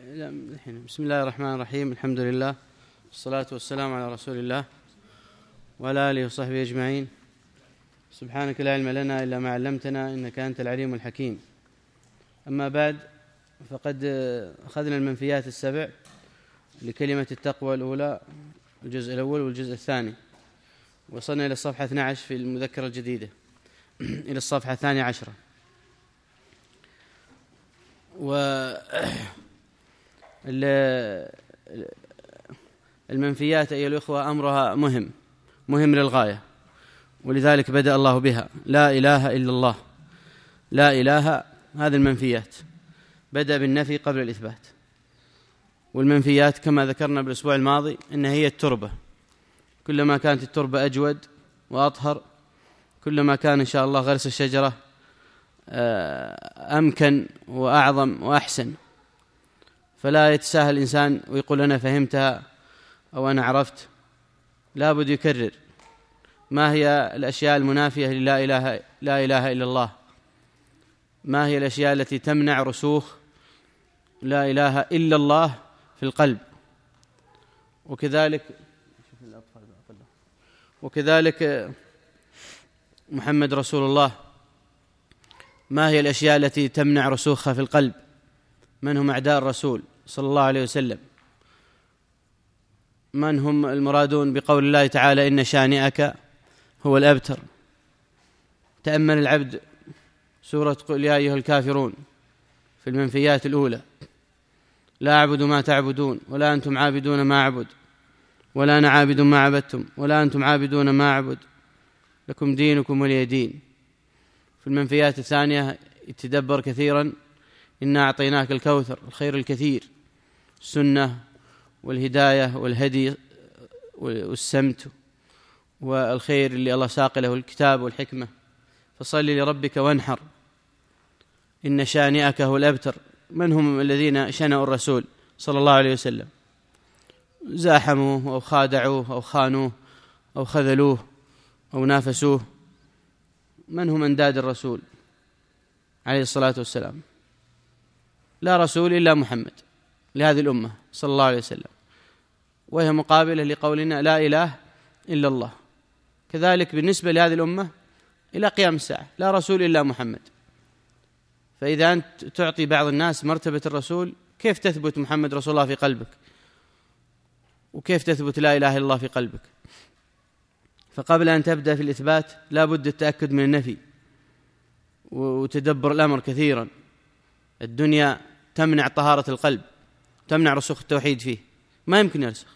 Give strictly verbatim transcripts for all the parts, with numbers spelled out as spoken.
بسم الله الرحمن الرحيم. الحمد لله والصلاة والسلام على رسول الله وعلى آله وصحبه أجمعين. سبحانك لا علم لنا إلا ما علمتنا إنك أنت العليم الحكيم. أما بعد، فقد أخذنا المنفيات السبع لكلمة التقوى الأولى، الجزء الأول والجزء الثاني، وصلنا إلى الصفحة اثنتي عشرة في المذكرة الجديدة إلى الصفحة الثانية عشرة. والمنفيات أيها الأخوة أمرها مهم مهم للغاية، ولذلك بدأ الله بها: لا إله إلا الله. لا إله، هذه المنفيات، بدأ بالنفي قبل الإثبات. والمنفيات كما ذكرنا بالأسبوع الماضي إنها هي التربة، كلما كانت التربة أجود وأطهر كلما كان إن شاء الله غرس الشجرة أمكن وأعظم وأحسن. فلا يتساهل الإنسان ويقول أنا فهمتها أو أنا عرفت، لا بد يكرر ما هي الأشياء المنافية للا إله لا إله إلا الله، ما هي الأشياء التي تمنع رسوخ لا إله إلا الله في القلب. وكذلك وكذلك محمد رسول الله، ما هي الأشياء التي تمنع رسوخها في القلب؟ من هم أعداء الرسول صلى الله عليه وسلم؟ من هم المرادون بقول الله تعالى إن شانئك هو الأبتر؟ تأمل العبد سورة قل يا أيها الكافرون في المنفيات الأولى: لا أعبد ما تعبدون ولا أنتم عابدون ما أعبد ولا أنا عابد ما عبدتم ولا أنتم عابدون ما أعبد لكم دينكم ولي دين. في المنفيات الثانية يتدبر كثيرا: إنا أعطيناك الكوثر، الخير الكثير، السنة والهداية والهدي والسمت والخير اللي الله ساق له الكتاب والحكمة، فصل لربك وانحر إن شانئك هو الأبتر. من هم الذين شنأوا الرسول صلى الله عليه وسلم؟ زاحموه أو خادعوه أو خانوه أو خذلوه أو نافسوه. من هم أنداد الرسول عليه الصلاة والسلام؟ لا رسول إلا محمد لهذه الأمة صلى الله عليه وسلم، وهي مقابلة لقولنا لا إله إلا الله. كذلك بالنسبة لهذه الأمة إلى قيام الساعة لا رسول إلا محمد. فإذا أنت تعطي بعض الناس مرتبة الرسول، كيف تثبت محمد رسول الله في قلبك؟ وكيف تثبت لا إله إلا الله في قلبك؟ فقبل أن تبدأ في الإثبات لا بد التأكد من النفي وتدبر الأمر كثيرا. الدنيا تمنع طهارة القلب، تمنع رسوخ التوحيد فيه، ما يمكن يرسخ،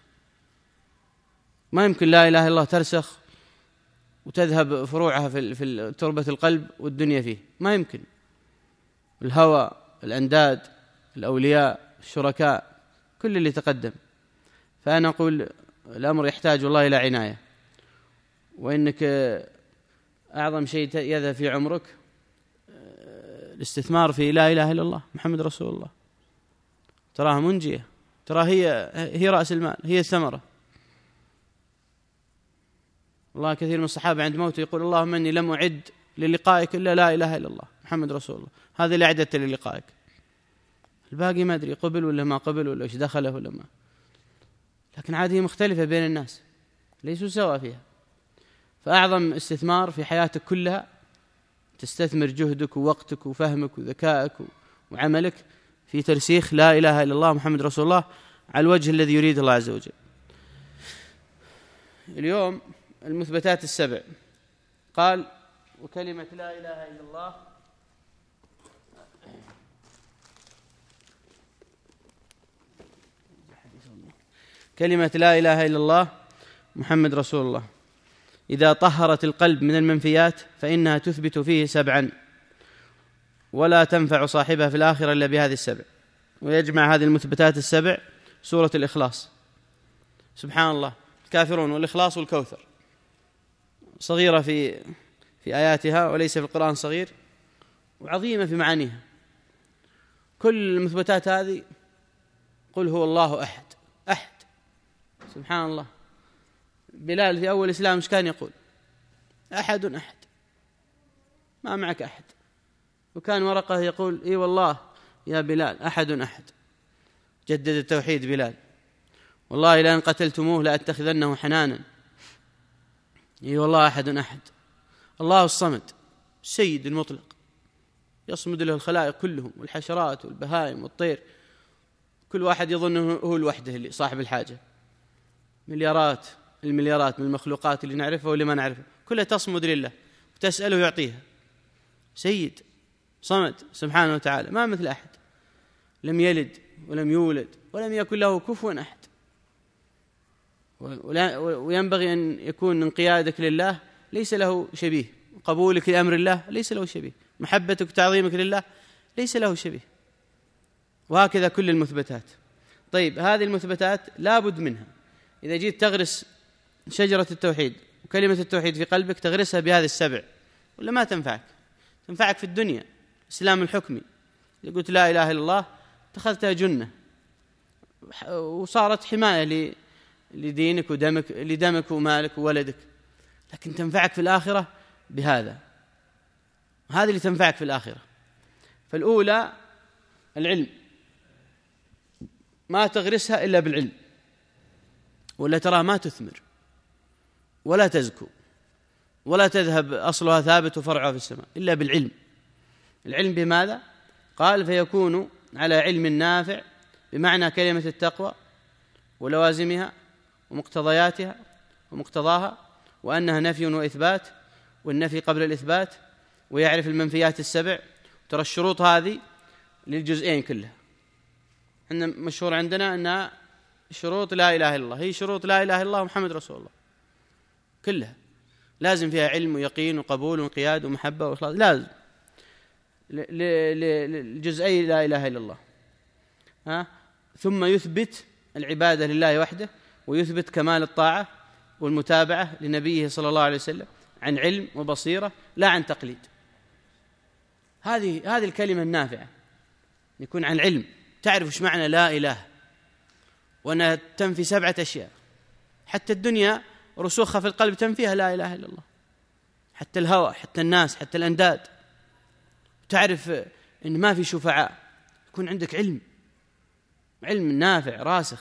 ما يمكن لا إله إلا الله ترسخ وتذهب فروعها في في تربة القلب والدنيا فيه، ما يمكن. الهوى، الأنداد، الأولياء، الشركاء، كل اللي تقدم. فأنا أقول الأمر يحتاج والله إلى عناية، وإنك أعظم شيء يذهب في عمرك الاستثمار في لا إله إلا الله محمد رسول الله. تراها منجية، ترى هي هي رأس المال، هي الثمرة. والله كثير من الصحابة عند موته يقول اللهم إني لم أعد للقائك إلا لا إله إلا الله محمد رسول الله، هذا اللي أعددت للقائك، الباقي ما أدري قبل ولا ما قبل ولا إيش دخله ولا ما. لكن عاد هي مختلفة بين الناس، ليسوا سوا فيها. فأعظم استثمار في حياتك كلها تستثمر جهدك ووقتك وفهمك وذكائك وعملك في ترسيخ لا إله إلا الله محمد رسول الله على الوجه الذي يريد الله عز وجل. اليوم المثبتات السبع، قال وكلمة لا إله إلا الله كلمة لا إله إلا الله محمد رسول الله إذا طهرت القلب من المنفيات فإنها تثبت فيه سبعا، ولا تنفع صاحبها في الآخرة إلا بهذه السبع. ويجمع هذه المثبتات السبع سورة الإخلاص. سبحان الله، الكافرون والإخلاص والكوثر، صغيرة في في آياتها وليس في القرآن صغير، وعظيمة في معانيها. كل المثبتات هذه قل هو الله أحد أحد. سبحان الله، بلال في أول الإسلام إيش كان يقول؟ أحد أحد، ما معك أحد. وكان ورقة يقول إي والله يا بلال أحد أحد. جدد التوحيد بلال، والله لأن قتلتموه لأتخذنه حنانا. إي والله أحد أحد، الله الصمد السيد المطلق، يصمد له الخلائق كلهم والحشرات والبهائم والطير، كل واحد يظنه هو لوحده اللي صاحب الحاجة. مليارات المليارات من المخلوقات اللي نعرفها واللي ما نعرفها كلها تصمد لله وتسأله يعطيها. سيد صمد سبحانه وتعالى، ما مثل أحد، لم يلد ولم يولد ولم يكن له كفوا أحد. وينبغي أن يكون انقيادك لله ليس له شبيه، قبولك لأمر الله ليس له شبيه، محبتك وتعظيمك لله ليس له شبيه، وهكذا كل المثبتات. طيب هذه المثبتات لا بد منها. إذا جيت تغرس شجرة التوحيد وكلمة التوحيد في قلبك تغرسها بهذه السبع، ولا ما تنفعك. تنفعك في الدنيا الإسلام الحكمي، إذا قلت لا إله إلا الله اتخذتها جنة وصارت حماية لدينك ودمك لدمك ومالك وولدك، لكن تنفعك في الآخرة بهذا، هذه اللي تنفعك في الآخرة. فالأولى العلم، ما تغرسها إلا بالعلم، ولا ترى ما تثمر ولا تزكو ولا تذهب أصلها ثابت وفرعها في السماء إلا بالعلم. العلم بماذا؟ قال فيكون على علم نافع، بمعنى كلمة التقوى ولوازمها ومقتضياتها ومقتضاها، وأنها نفي وإثبات، والنفي قبل الإثبات، ويعرف المنفيات السبع. ترى الشروط هذه للجزئين كلها، إحنا مشهور عندنا أنها شروط لا إله إلا الله، هي شروط لا إله إلا الله محمد رسول الله كلها، لازم فيها علم ويقين وقبول وانقياد ومحبة وإخلاص، لازم للجزئي لا إله إلا الله. ها؟ ثم يثبت العبادة لله وحده، ويثبت كمال الطاعة والمتابعة لنبيه صلى الله عليه وسلم عن علم وبصيرة لا عن تقليد. هذه هذه الكلمة النافعة، يكون عن علم، تعرف ايش معنى لا إله، وأنها تنفي سبعة أشياء، حتى الدنيا رسوخها في القلب تنفيها لا إله إلا الله، حتى الهوى، حتى الناس، حتى الأنداد. تعرف إن ما في شفعاء، يكون عندك علم، علم نافع راسخ.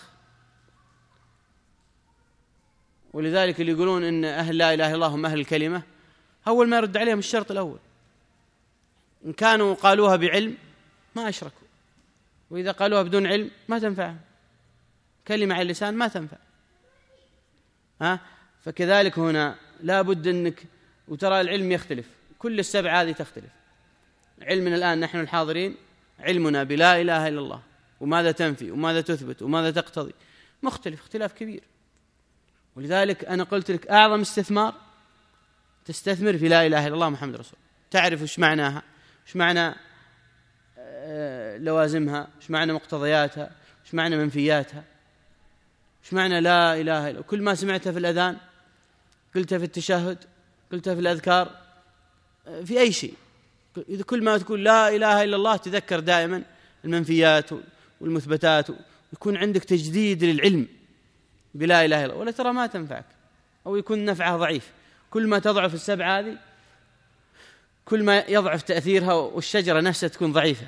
ولذلك اللي يقولون إن أهل لا إله إلا الله هم أهل الكلمة، أول ما يرد عليهم الشرط الأول، إن كانوا قالوها بعلم ما أشركوا، وإذا قالوها بدون علم ما تنفعهم، كلمة على اللسان ما تنفع. ها؟ فكذلك هنا لا بد أنك، وترى العلم يختلف، كل السبع هذه تختلف. علمنا الآن نحن الحاضرين علمنا بلا إله إلا الله وماذا تنفي وماذا تثبت وماذا تقتضي مختلف اختلاف كبير. ولذلك أنا قلت لك أعظم استثمار تستثمر في لا إله إلا الله محمد رسول الله، تعرف وش معناها، وش معنى لوازمها، وش معنى مقتضياتها، وش معنى منفياتها، وش معنى لا إله إلا. كل ما سمعتها في الأذان، قلتها في التشهد، قلتها في الأذكار، في أي شيء، إذا كل ما تقول لا إله إلا الله تذكر دائما المنفيات والمثبتات، ويكون عندك تجديد للعلم بلا إله إلا الله، ولا ترى ما تنفعك أو يكون نفعها ضعيف. كل ما تضعف السبع هذه كل ما يضعف تأثيرها، والشجرة نفسها تكون ضعيفة.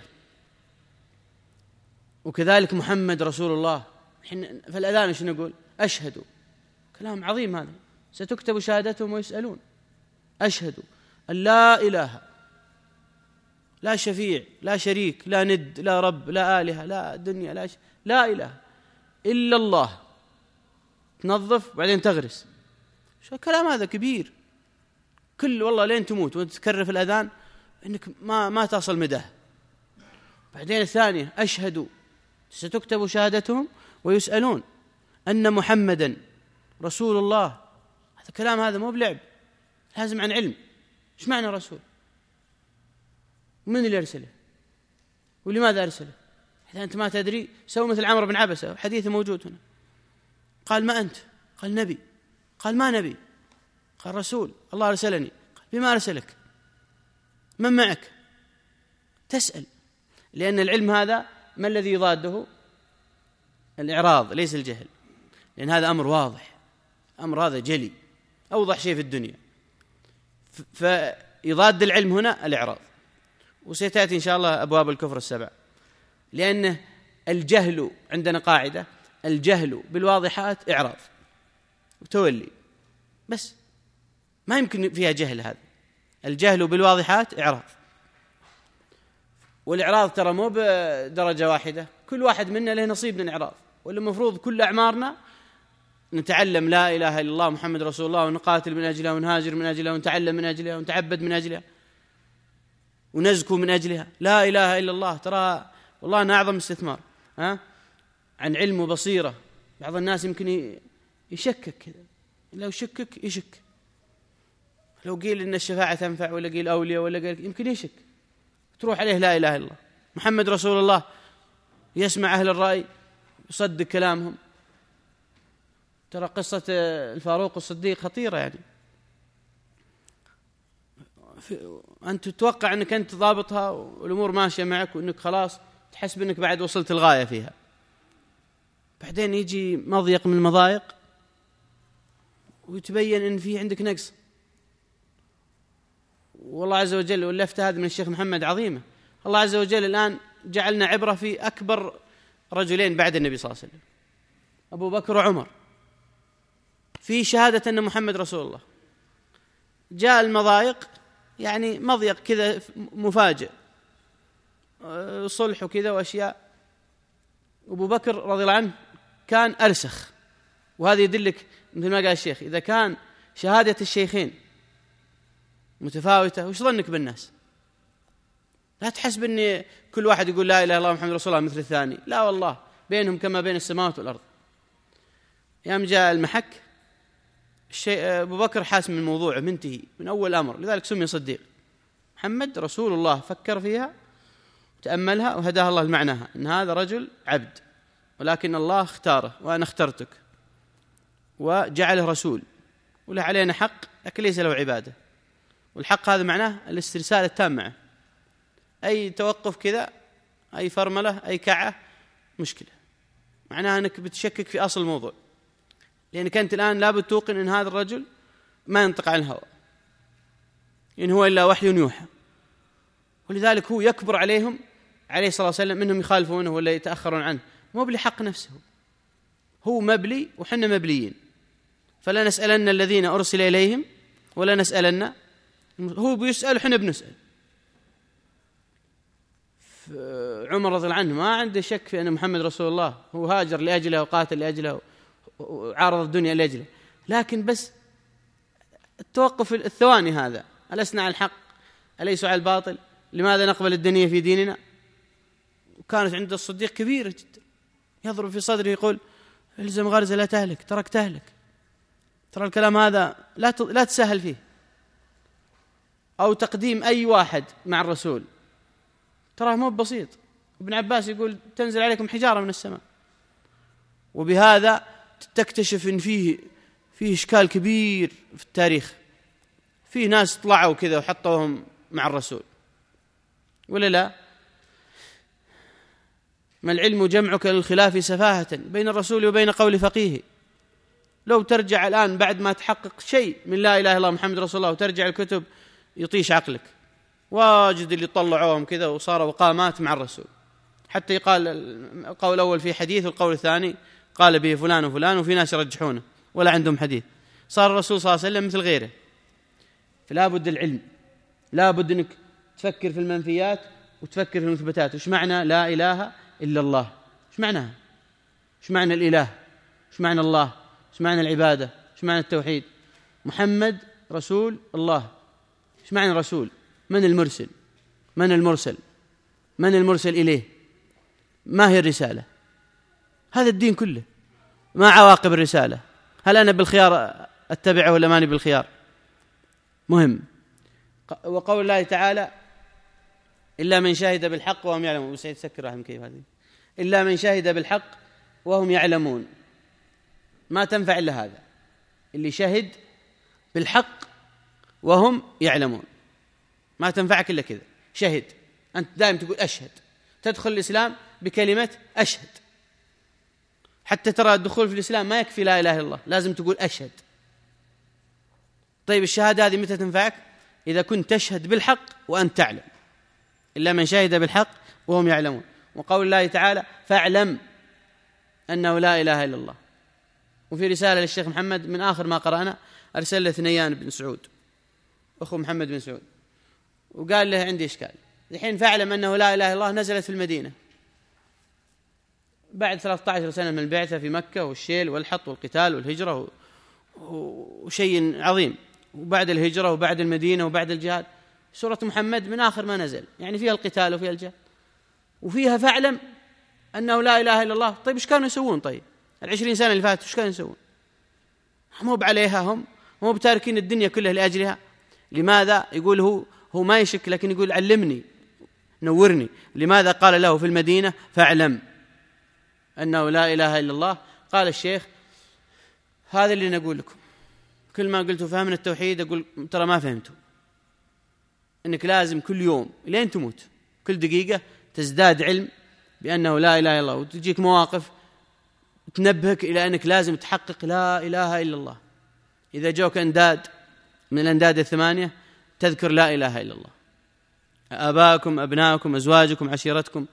وكذلك محمد رسول الله، في الأذان ايش نقول؟ أشهد، كلام عظيم هذا، ستكتب شهادتهم ويسألون. أشهد أن لا إله، لا شفيع، لا شريك، لا ند، لا رب، لا آلهة، لا دنيا، لا ش... لا إله إلا الله. تنظف وبعدين تغرس. شو الكلام هذا كبير، كل والله لين تموت وانت تكرر في الأذان إنك ما ما تصل مداه. بعدين الثانية أشهد، ستكتب شهادتهم ويسألون أن محمدا رسول الله. هذا الكلام هذا مو بلعب، لازم عن علم. إيش معنى رسول؟ من اللي أرسله؟ ولماذا أرسله؟ إذا أنت ما تدري سوي مثل عمرو بن عبسة، حديث موجود هنا، قال ما أنت؟ قال نبي. قال ما نبي؟ قال رسول، الله أرسلني. قال بما أرسلك؟ من معك؟ تسأل، لأن العلم هذا ما الذي يضاده؟ الإعراض ليس الجهل، لأن هذا أمر واضح، أمر هذا جلي، أوضح شيء في الدنيا. فيضاد العلم هنا الإعراض. وسيتأتي إن شاء الله أبواب الكفر السبع، لأنه الجهل عندنا قاعدة: الجهل بالواضحات إعراض وتولي، بس ما يمكن فيها جهل. هذا الجهل بالواضحات إعراض، والإعراض ترى مو بدرجة واحدة، كل واحد منا له نصيب من الإعراض، والمفروض كل أعمارنا نتعلم لا إله إلا الله محمد رسول الله، ونقاتل من أجلها، ونهاجر من أجلها، ونتعلم من أجلها، ونتعبد من أجلها، ونزكو من أجلها. لا إله إلا الله ترى والله أنا أعظم استثمار. ها؟ عن علم وبصيرة. بعض الناس يمكن يشكك كذا، لو شكك يشك، لو قيل إن الشفاعة تنفع ولا قيل أولياء ولا قيل، يمكن يشك، تروح عليه لا إله إلا الله محمد رسول الله، يسمع أهل الرأي يصدق كلامهم. ترى قصة الفاروق الصديق خطيرة، يعني أنت تتوقع أنك أنت ضابطها والأمور ماشية معك، وأنك خلاص تحسب أنك بعد وصلت الغاية فيها، بعدين يجي مضيق من المضايق ويتبين أن في عندك نقص. والله عز وجل، واللفتة هذه من الشيخ محمد عظيمة، الله عز وجل الآن جعلنا عبرة في أكبر رجلين بعد النبي صلى الله عليه وسلم، أبو بكر وعمر، في شهادة أن محمد رسول الله. جاء المضايق، يعني مضيق كذا مفاجئ، صلح وكذا وأشياء، أبو بكر رضي الله عنه كان أرسخ. وهذا يدلك مثل ما قال الشيخ، إذا كان شهادة الشيخين متفاوتة، وش ظنك بالناس؟ لا تحسب أن كل واحد يقول لا إله إلا الله محمد رسول الله مثل الثاني، لا والله بينهم كما بين السماوات والأرض. يوم جاء المحك، الشيء أبو بكر حاسم من موضوعه، منتهي من أول أمر، لذلك سمي صديق. محمد رسول الله فكر فيها وتأملها وهداه الله لمعناها، إن هذا رجل عبد، ولكن الله اختاره وأنا اخترتك وجعله رسول، وله علينا حق لكن ليس له عبادة. والحق هذا معناه الاسترسال التام معه، أي توقف كذا، أي فرملة، أي كعة، مشكلة، معناها أنك بتشكك في أصل الموضوع، لأنك أنت الآن لابد توقن أن هذا الرجل ما ينطق عن الهوى، إن هو إلا وحي يوحى. ولذلك هو يكبر عليهم عليه الصلاة والسلام منهم يخالفونه ولا يتأخرون عنه، مو بلحق نفسه، هو مبلي وحنا مبليين، فلا نسألن الذين أرسل إليهم ولا نسألن، هو بيسأل وحنا بنسأل. عمر رضي الله عنه ما عنده شك في أن محمد رسول الله، هو هاجر لأجله وقاتل لأجله وعارض الدنيا لأجله، لكن بس التوقف الثواني هذا، ألسنا على الحق أليس على الباطل، لماذا نقبل الدنيا في ديننا؟ وكانت عند الصديق كبيرة جدا، يضرب في صدره يقول الزم غرزة لا تهلك، ترك تهلك. ترى الكلام هذا لا لا تسهل فيه. أو تقديم أي واحد مع الرسول تراه مو بسيط. ابن عباس يقول تنزل عليكم حجارة من السماء. وبهذا تكتشف إن فيه فيه إشكال كبير في التاريخ، فيه ناس طلعوا كذا وحطوهم مع الرسول ولا لا؟ ما العلم جمعك للخلاف سفاهة بين الرسول وبين قول فقيه. لو ترجع الآن بعد ما تحقق شيء من لا إله إلا الله محمد رسول الله وترجع الكتب يطيش عقلك، واجد اللي طلعوهم كذا وصاروا قامات مع الرسول، حتى يقال القول الأول في حديث والقول الثاني قال به فلان وفلان، وفي ناس يرجحونه ولا عندهم حديث. صار الرسول صلى الله عليه وسلم مثل غيره. فلا بد العلم، لا بد أنك تفكر في المنفيات وتفكر في المثبتات. وش معنى لا إله إلا الله؟ وش معناها؟ وش معنى الإله؟ وش معنى الله؟ وش معنى العبادة؟ وش معنى التوحيد؟ محمد رسول الله. وش معنى رسول؟ من المرسل؟ من المرسل؟ من المرسل إليه؟ ما هي الرسالة؟ هذا الدين كله. ما عواقب الرسالة؟ هل أنا بالخيار أتبعه ولا ماني بالخيار؟ مهم. وقول الله تعالى إلا من شهد بالحق وهم يعلمون. وسيد سكر رحمه كيف هذه؟ إلا من شهد بالحق وهم يعلمون. ما تنفع إلا هذا اللي شهد بالحق وهم يعلمون، ما تنفعك إلا كذا. شهد، أنت دائما تقول أشهد، تدخل الإسلام بكلمة أشهد. حتى ترى الدخول في الإسلام ما يكفي لا إله إلا الله، لازم تقول أشهد. طيب الشهادة هذه متى تنفعك؟ إذا كنت تشهد بالحق وأنت تعلم. إلا من شهد بالحق وهم يعلمون. وقول الله تعالى فاعلم أنه لا إله إلا الله. وفي رسالة للشيخ محمد من آخر ما قرأنا أرسل له ثنيان بن سعود أخو محمد بن سعود وقال له عندي إشكال الحين، فاعلم أنه لا إله إلا الله نزلت في المدينة بعد ثلاثة عشر سنة من البعثة في مكة، والشيل والحط والقتال والهجرة وشيء عظيم، وبعد الهجرة وبعد المدينة وبعد الجهاد. سورة محمد من آخر ما نزل يعني فيها القتال وفيها الجهاد وفيها فاعلم أنه لا إله إلا الله. طيب إيش كانوا يسوون؟ طيب العشرين سنة اللي فاتوا إيش كانوا يسوون؟ مو بعليها، هم مو بتاركين الدنيا كلها لأجلها. لماذا؟ يقول هو هو ما يشك، لكن يقول علمني نورني. لماذا قال له في المدينة فاعلم أنه لا إله إلا الله؟ قال الشيخ هذا اللي نقول لكم، كل ما قلتوا فهمنا التوحيد أقول ترى ما فهمتوا، إنك لازم كل يوم لين تموت كل دقيقة تزداد علم بأنه لا إله إلا الله، وتجيك مواقف تنبهك إلى أنك لازم تحقق لا إله إلا الله. إذا جوك أنداد من الأنداد الثمانية تذكر لا إله إلا الله، آباءكم أبناءكم أزواجكم عشيرتكم،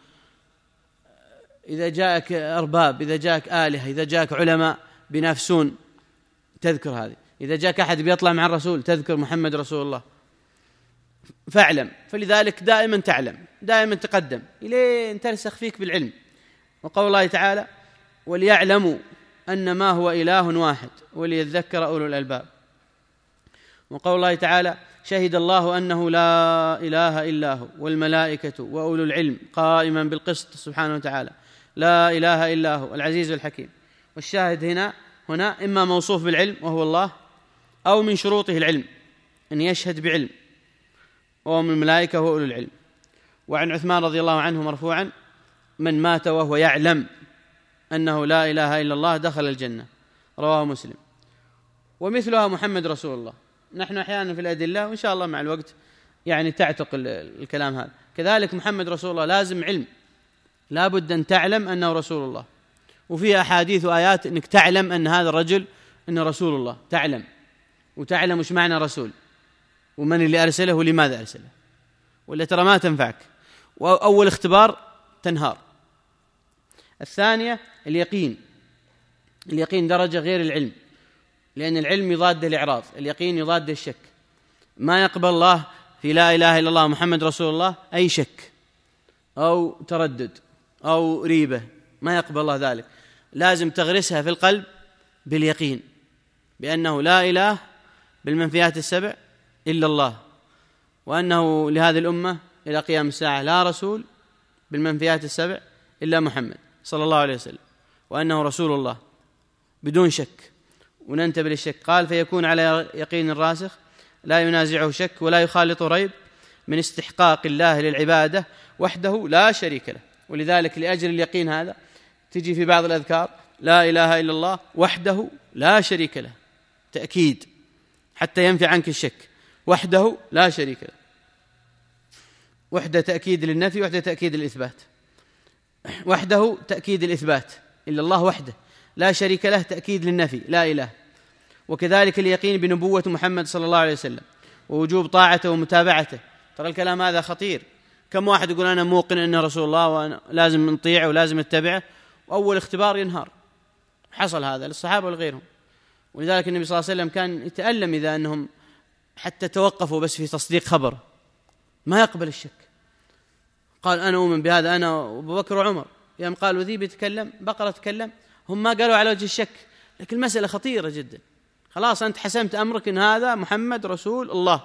إذا جاءك أرباب، إذا جاءك آلهة، إذا جاءك علماء بينافسون تذكر هذه، إذا جاءك أحد بيطلع مع الرسول تذكر محمد رسول الله. فاعلم، فلذلك دائما تعلم، دائما تقدم إلين ترسخ فيك بالعلم. وقول الله تعالى وليعلموا أن ما هو إله واحد وليذكر أولو الألباب. وقول الله تعالى شهد الله أنه لا إله إلا هو والملائكة وأولو العلم قائما بالقسط سبحانه وتعالى لا إله إلا هو العزيز الحكيم. والشاهد هنا هنا إما موصوف بالعلم وهو الله، أو من شروطه العلم أن يشهد بعلم، وهو من الملائكة وأولو العلم. وعن عثمان رضي الله عنه مرفوعا من مات وهو يعلم أنه لا إله إلا الله دخل الجنة، رواه مسلم. ومثلها محمد رسول الله. نحن أحيانا في الأدلة وإن شاء الله مع الوقت يعني تعتق الكلام هذا، كذلك محمد رسول الله لازم علم، لا بد أن تعلم أنه رسول الله. وفي أحاديث وآيات أنك تعلم أن هذا الرجل أنه رسول الله، تعلم وتعلم وش معنى رسول ومن اللي أرسله ولماذا أرسله، ولا ترى ما تنفعك. وأول اختبار تنهار. الثانية اليقين. اليقين درجة غير العلم، لأن العلم يضاد الإعراض، اليقين يضاد الشك. ما يقبل الله في لا إله إلا الله محمد رسول الله أي شك أو تردد أو ريبة، ما يقبل الله ذلك. لازم تغرسها في القلب باليقين بأنه لا إله بالمنفيات السبع إلا الله، وأنه لهذه الأمة إلى قيام الساعة لا رسول بالمنفيات السبع إلا محمد صلى الله عليه وسلم، وأنه رسول الله بدون شك. وننتبه للشك. قال فيكون على يقين راسخ لا ينازعه شك ولا يخالط ريب من استحقاق الله للعبادة وحده لا شريك له. ولذلك لأجل اليقين هذا تجي في بعض الأذكار لا إله إلا الله وحده لا شريك له، تأكيد حتى ينفي عنك الشك، وحده لا شريك له. وحده تأكيد للنفي، وحده تأكيد للإثبات. وحده تأكيد الإثبات إلا الله وحده، لا شريك له تأكيد للنفي لا إله. وكذلك اليقين بنبوة محمد صلى الله عليه وسلم ووجوب طاعته ومتابعته. ترى الكلام هذا خطير. كم واحد يقول أنا موقن أنه رسول الله وأنا لازم نطيعه ولازم نتبعه، وأول اختبار ينهار. حصل هذا للصحابة ولغيرهم. ولذلك النبي صلى الله عليه وسلم كان يتألم إذا أنهم حتى توقفوا بس في تصديق خبر، ما يقبل الشك. قال أنا أؤمن بهذا أنا وأبو بكر وعمر، يوم قالوا ذي بيتكلم بقرة تكلم، هم ما قالوا على وجه الشك، لكن المسألة خطيرة جدا. خلاص أنت حسمت أمرك أن هذا محمد رسول الله.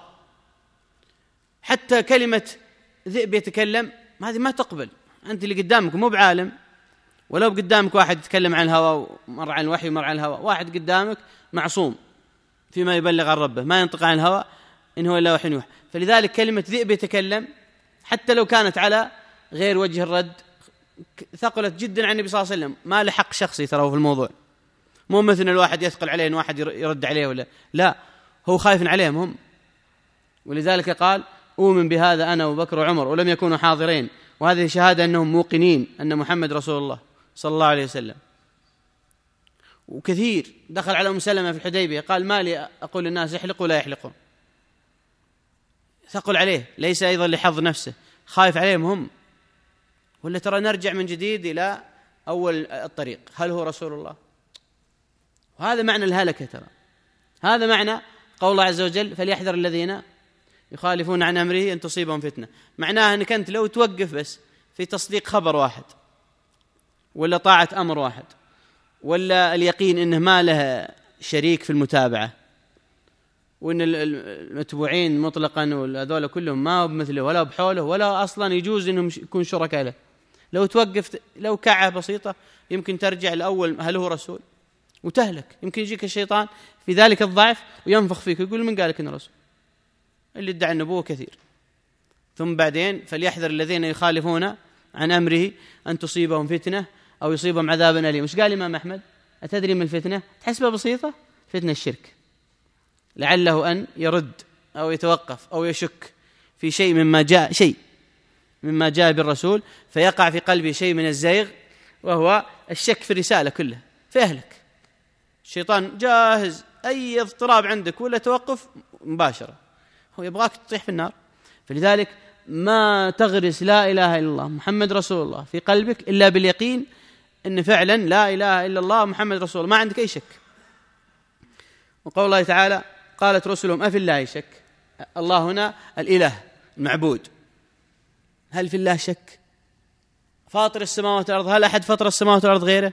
حتى كلمة ذئب يتكلم هذه ما تقبل. أنت اللي قدامك مو بعالم، ولو قدامك واحد يتكلم عن الهوى ومر عن الوحي ومر عن الهوى، واحد قدامك معصوم فيما يبلغ عن ربه، ما ينطق عن الهوى إن هو إلا وحي يوحى. فلذلك كلمة ذئب يتكلم حتى لو كانت على غير وجه الرد ثقلت جدا عن النبي صلى الله عليه وسلم، ما لحق شخصي ترى في الموضوع. مو مثل الواحد يثقل عليه إن واحد يرد عليه ولا لا، هو خايف عليهم هم. ولذلك قال أؤمن بهذا أنا وأبو بكر وعمر، ولم يكونوا حاضرين، وهذه شهادة أنهم موقنين أن محمد رسول الله صلى الله عليه وسلم. وكثير دخل على أم سلمة في الحديبية قال ما لي أقول للناس يحلقوا لا يحلقون، ثقل عليه، ليس أيضا لحظ نفسه، خايف عليهم هم. ولا ترى نرجع من جديد إلى أول الطريق، هل هو رسول الله؟ وهذا معنى الهلكة، ترى هذا معنى قول الله عز وجل فليحذر الذين يخالفون عن أمره أن تصيبهم فتنة. معناها أنك أنت لو توقف بس في تصديق خبر واحد، ولا طاعة أمر واحد، ولا اليقين أنه ما له شريك في المتابعة، وأن المتبوعين مطلقا وهذول كلهم ما هو بمثله ولا بحوله ولا أصلا يجوز أنهم يكون شركاء له، لو توقف لو كعة بسيطة يمكن ترجع الأول هل هو رسول وتهلك. يمكن يجيك الشيطان في ذلك الضعف وينفخ فيك يقول من قالك إنه رسول، اللي ادعى النبوة كثير. ثم بعدين فليحذر الذين يخالفون عن أمره أن تصيبهم فتنة أو يصيبهم عذاب أليم. مش قال الإمام أحمد أتدري من الفتنة؟ تحسبها بسيطة، فتنة الشرك، لعله أن يرد أو يتوقف أو يشك في شيء مما جاء شيء مما جاء بالرسول، فيقع في قلبه شيء من الزيغ وهو الشك في الرسالة كلها، فيهلك. الشيطان جاهز أي اضطراب عندك ولا توقف مباشرة، هو يبغاك تطيح في النار. فلذلك ما تغرس لا إله إلا الله محمد رسول الله في قلبك إلا باليقين أن فعلا لا إله إلا الله محمد رسول الله، ما عندك أي شك. وقول الله تعالى قالت رسلهم أفي الله شك، الله هنا الإله المعبود، هل في الله شك؟ فاطر السماوات والأرض، هل أحد فطر السماوات والأرض غيره؟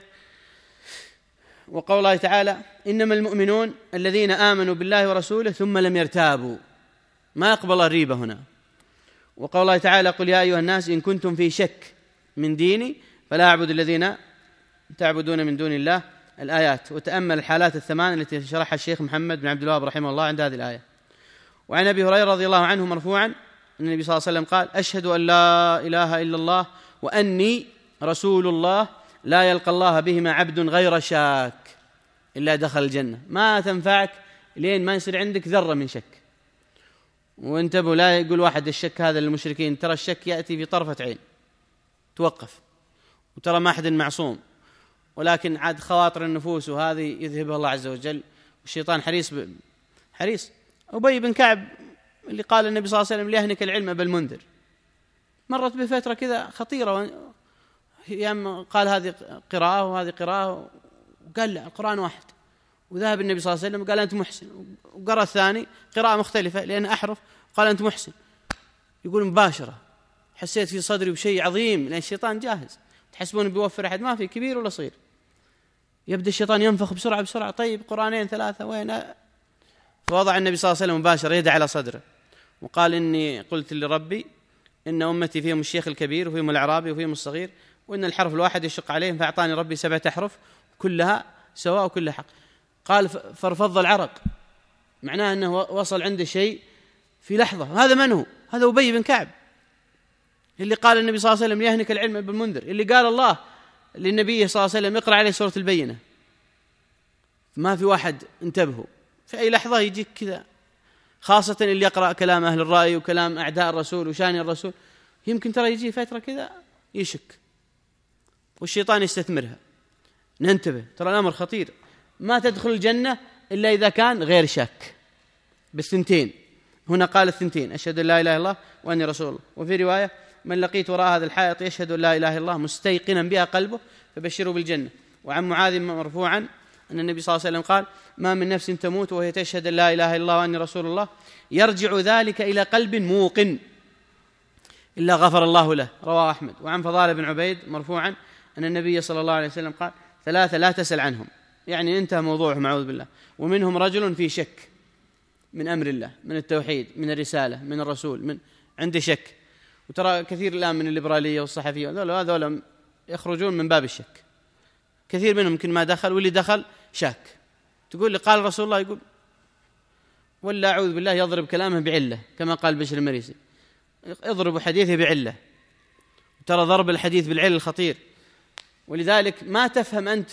وقول الله تعالى إنما المؤمنون الذين آمنوا بالله ورسوله ثم لم يرتابوا، ما يقبل الريبة هنا. وقول الله تعالى قل يا أيها الناس إن كنتم في شك من ديني فلا أعبد الذين تعبدون من دون الله، الآيات. وتأمل الحالات الثمان التي شرحها الشيخ محمد بن عبد الوهاب رحمه الله عند هذه الآية. وعن أبي هريرة رضي الله عنه مرفوعا أن النبي صلى الله عليه وسلم قال أشهد أن لا إله إلا الله وأني رسول الله لا يلقى الله بهما عبد غير شاك إلا دخل الجنة. ما تنفعك لين ما يصير عندك ذرة من شك. وانتبهوا لا يقول واحد الشك هذا للمشركين، ترى الشك يأتي في طرفة عين، توقف، وترى ما أحد معصوم، ولكن عاد خواطر النفوس وهذه يذهبها الله عز وجل، والشيطان حريص ب... حريص. أبي بن كعب اللي قال النبي صلى الله عليه وسلم ليهنك العلم بالمنذر، مرت بفترة كذا خطيرة، يام قال هذه قراءة وهذه قراءة، وقال لا القرآن واحد، وذهب النبي صلى الله عليه وسلم وقال أنت محسن، وقرأ الثاني قراءة مختلفة لأن أحرف قال أنت محسن. يقول مباشرة حسيت في صدري بشيء عظيم، لأن الشيطان جاهز، تحسبون بيوفر أحد؟ ما في، كبير ولا صغير. يبدأ الشيطان ينفخ بسرعة بسرعة، طيب قرآنين ثلاثة وين؟ فوضع النبي صلى الله عليه وسلم مباشرة يده على صدره وقال إني قلت لربي إن أمتي فيهم الشيخ الكبير وفيهم الأعرابي وفيهم الصغير، وإن الحرف الواحد يشق عليهم، فأعطاني ربي سبعة أحرف كلها سواء وكلها حق. قال فرفض العرق، معناه أنه وصل عنده شيء في لحظة. هذا من هو؟ هذا أبي بن كعب اللي قال النبي صلى الله عليه وسلم يهنك العلم بالمنذر، اللي قال الله للنبي صلى الله عليه وسلم اقرأ عليه سورة البينة. ما في واحد انتبهوا في أي لحظة يجيك كذا، خاصة اللي يقرأ كلام أهل الرأي وكلام أعداء الرسول وشان الرسول، يمكن ترى يجي فترة كذا يشك والشيطان يستثمرها. ننتبه، ترى الأمر خطير. ما تدخل الجنة إلا إذا كان غير شك بالثنتين. هنا قال الثنتين أشهد أن لا إله إلا الله وأني رسول الله. وفي رواية من لقيت وراء هذا الحائط يشهد أن لا إله إلا الله مستيقنا بها قلبه فبشره بالجنة. وعن معاذ مرفوعا أن النبي صلى الله عليه وسلم قال ما من نفس تموت وهي تشهد أن لا إله إلا الله وأني رسول الله يرجع ذلك إلى قلب موقن إلا غفر الله له، رواه أحمد. وعن فضال بن عبيد مرفوعا أن النبي صلى الله عليه وسلم قال ثلاثة لا تسأل عنهم، يعني انتهى موضوعهم أعوذ بالله، ومنهم رجل في شك من أمر الله، من التوحيد، من الرسالة، من الرسول، من عنده شك. وترى كثير الآن من الليبرالية والصحفية هذول يخرجون من باب الشك، كثير منهم يمكن ما دخل، واللي دخل شاك. تقول لي قال رسول الله، يقول ولا أعوذ بالله يضرب كلامه بعلة كما قال بشر المريسي، اضرب حديثه بعلة. ترى ضرب الحديث بالعلة الخطير. ولذلك ما تفهم أنت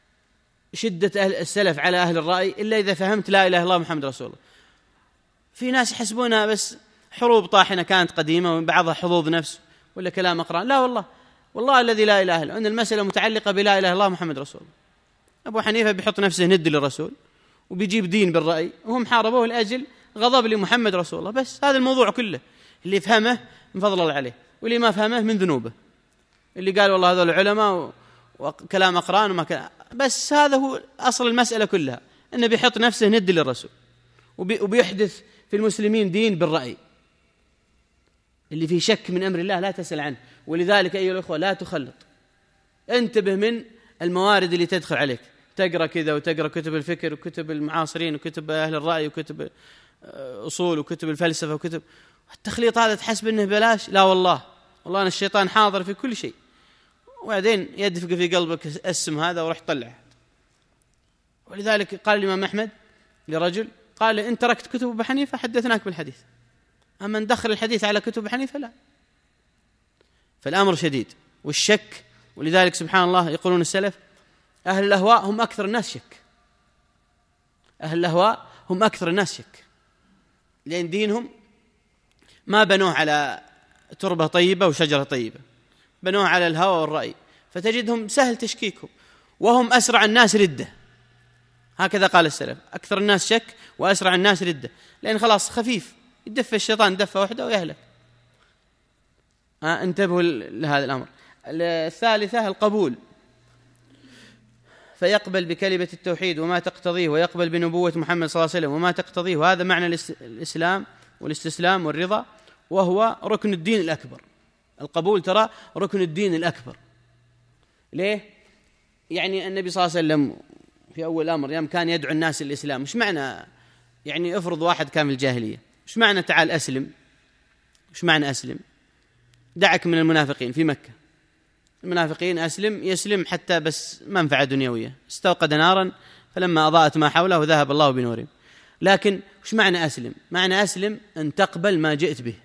شدة أهل السلف على أهل الرأي إلا إذا فهمت لا إله إلا الله محمد رسول الله. في ناس يحسبونها بس حروب طاحنة كانت قديمة ومن بعضها حظوظ نفس ولا كلام أقران. لا والله، والله الذي لا إله إلا، أن المسألة متعلقة بلا إله إلا الله محمد رسول الله. أبو حنيفة بيحط نفسه ند للرسول وبيجيب دين بالرأي، وهم حاربوه لأجل غضب لمحمد رسول الله. بس هذا الموضوع كله، اللي يفهمه من فضل الله عليه، واللي ما فهمه من ذنوبه. اللي قال والله هذول العلماء وكلام أقران وما كلام، بس هذا هو أصل المسألة كلها، أنه بيحط نفسه ند للرسول وبيحدث في المسلمين دين بالرأي. اللي فيه شك من أمر الله لا تسأل عنه. ولذلك أيها الأخوة لا تخلط، انتبه من الموارد اللي تدخل عليك، تقرأ كذا وتقرأ كتب الفكر وكتب المعاصرين وكتب أهل الرأي وكتب أصول وكتب الفلسفة وكتب التخليط هذا، تحسب أنه بلاش. لا والله، والله أن الشيطان حاضر في كل شيء، وبعدين يدفق في قلبك اسم هذا وراح طلع. ولذلك قال الإمام أحمد لرجل، قال إن تركت كتب أبي حنيفة حدثناك بالحديث، أما ندخل الحديث على كتب أبي حنيفة لا. فالأمر شديد والشك. ولذلك سبحان الله يقولون السلف أهل الأهواء هم أكثر الناس شك، أهل الأهواء هم أكثر الناس شك، لأن دينهم ما بنوه على تربة طيبة وشجرة طيبة، بنوه على الهوى والرأي، فتجدهم سهل تشكيكهم، وهم أسرع الناس ردة. هكذا قال السلف، أكثر الناس شك وأسرع الناس ردة، لأن خلاص خفيف يدف الشيطان دفة واحدة ويهلك. آه انتبهوا لهذا الأمر. الثالثة القبول، فيقبل بكلمة التوحيد وما تقتضيه، ويقبل بنبوة محمد صلى الله عليه وسلم وما تقتضيه، وهذا معنى الإسلام والاستسلام والرضا، وهو ركن الدين الأكبر. القبول ترى ركن الدين الأكبر. ليه؟ يعني النبي صلى الله عليه وسلم في أول الأمر يوم كان يدعو الناس للإسلام، مش معنى يعني افرض واحد كان في الجاهلية، مش معنى تعال أسلم، مش معنى أسلم، دعك من المنافقين في مكة، المنافقين أسلم يسلم حتى بس منفعة دنيوية، استوقد نارا فلما أضاءت ما حوله ذهب الله بنورهم. لكن مش معنى أسلم؟ معنى أسلم أن تقبل ما جئت به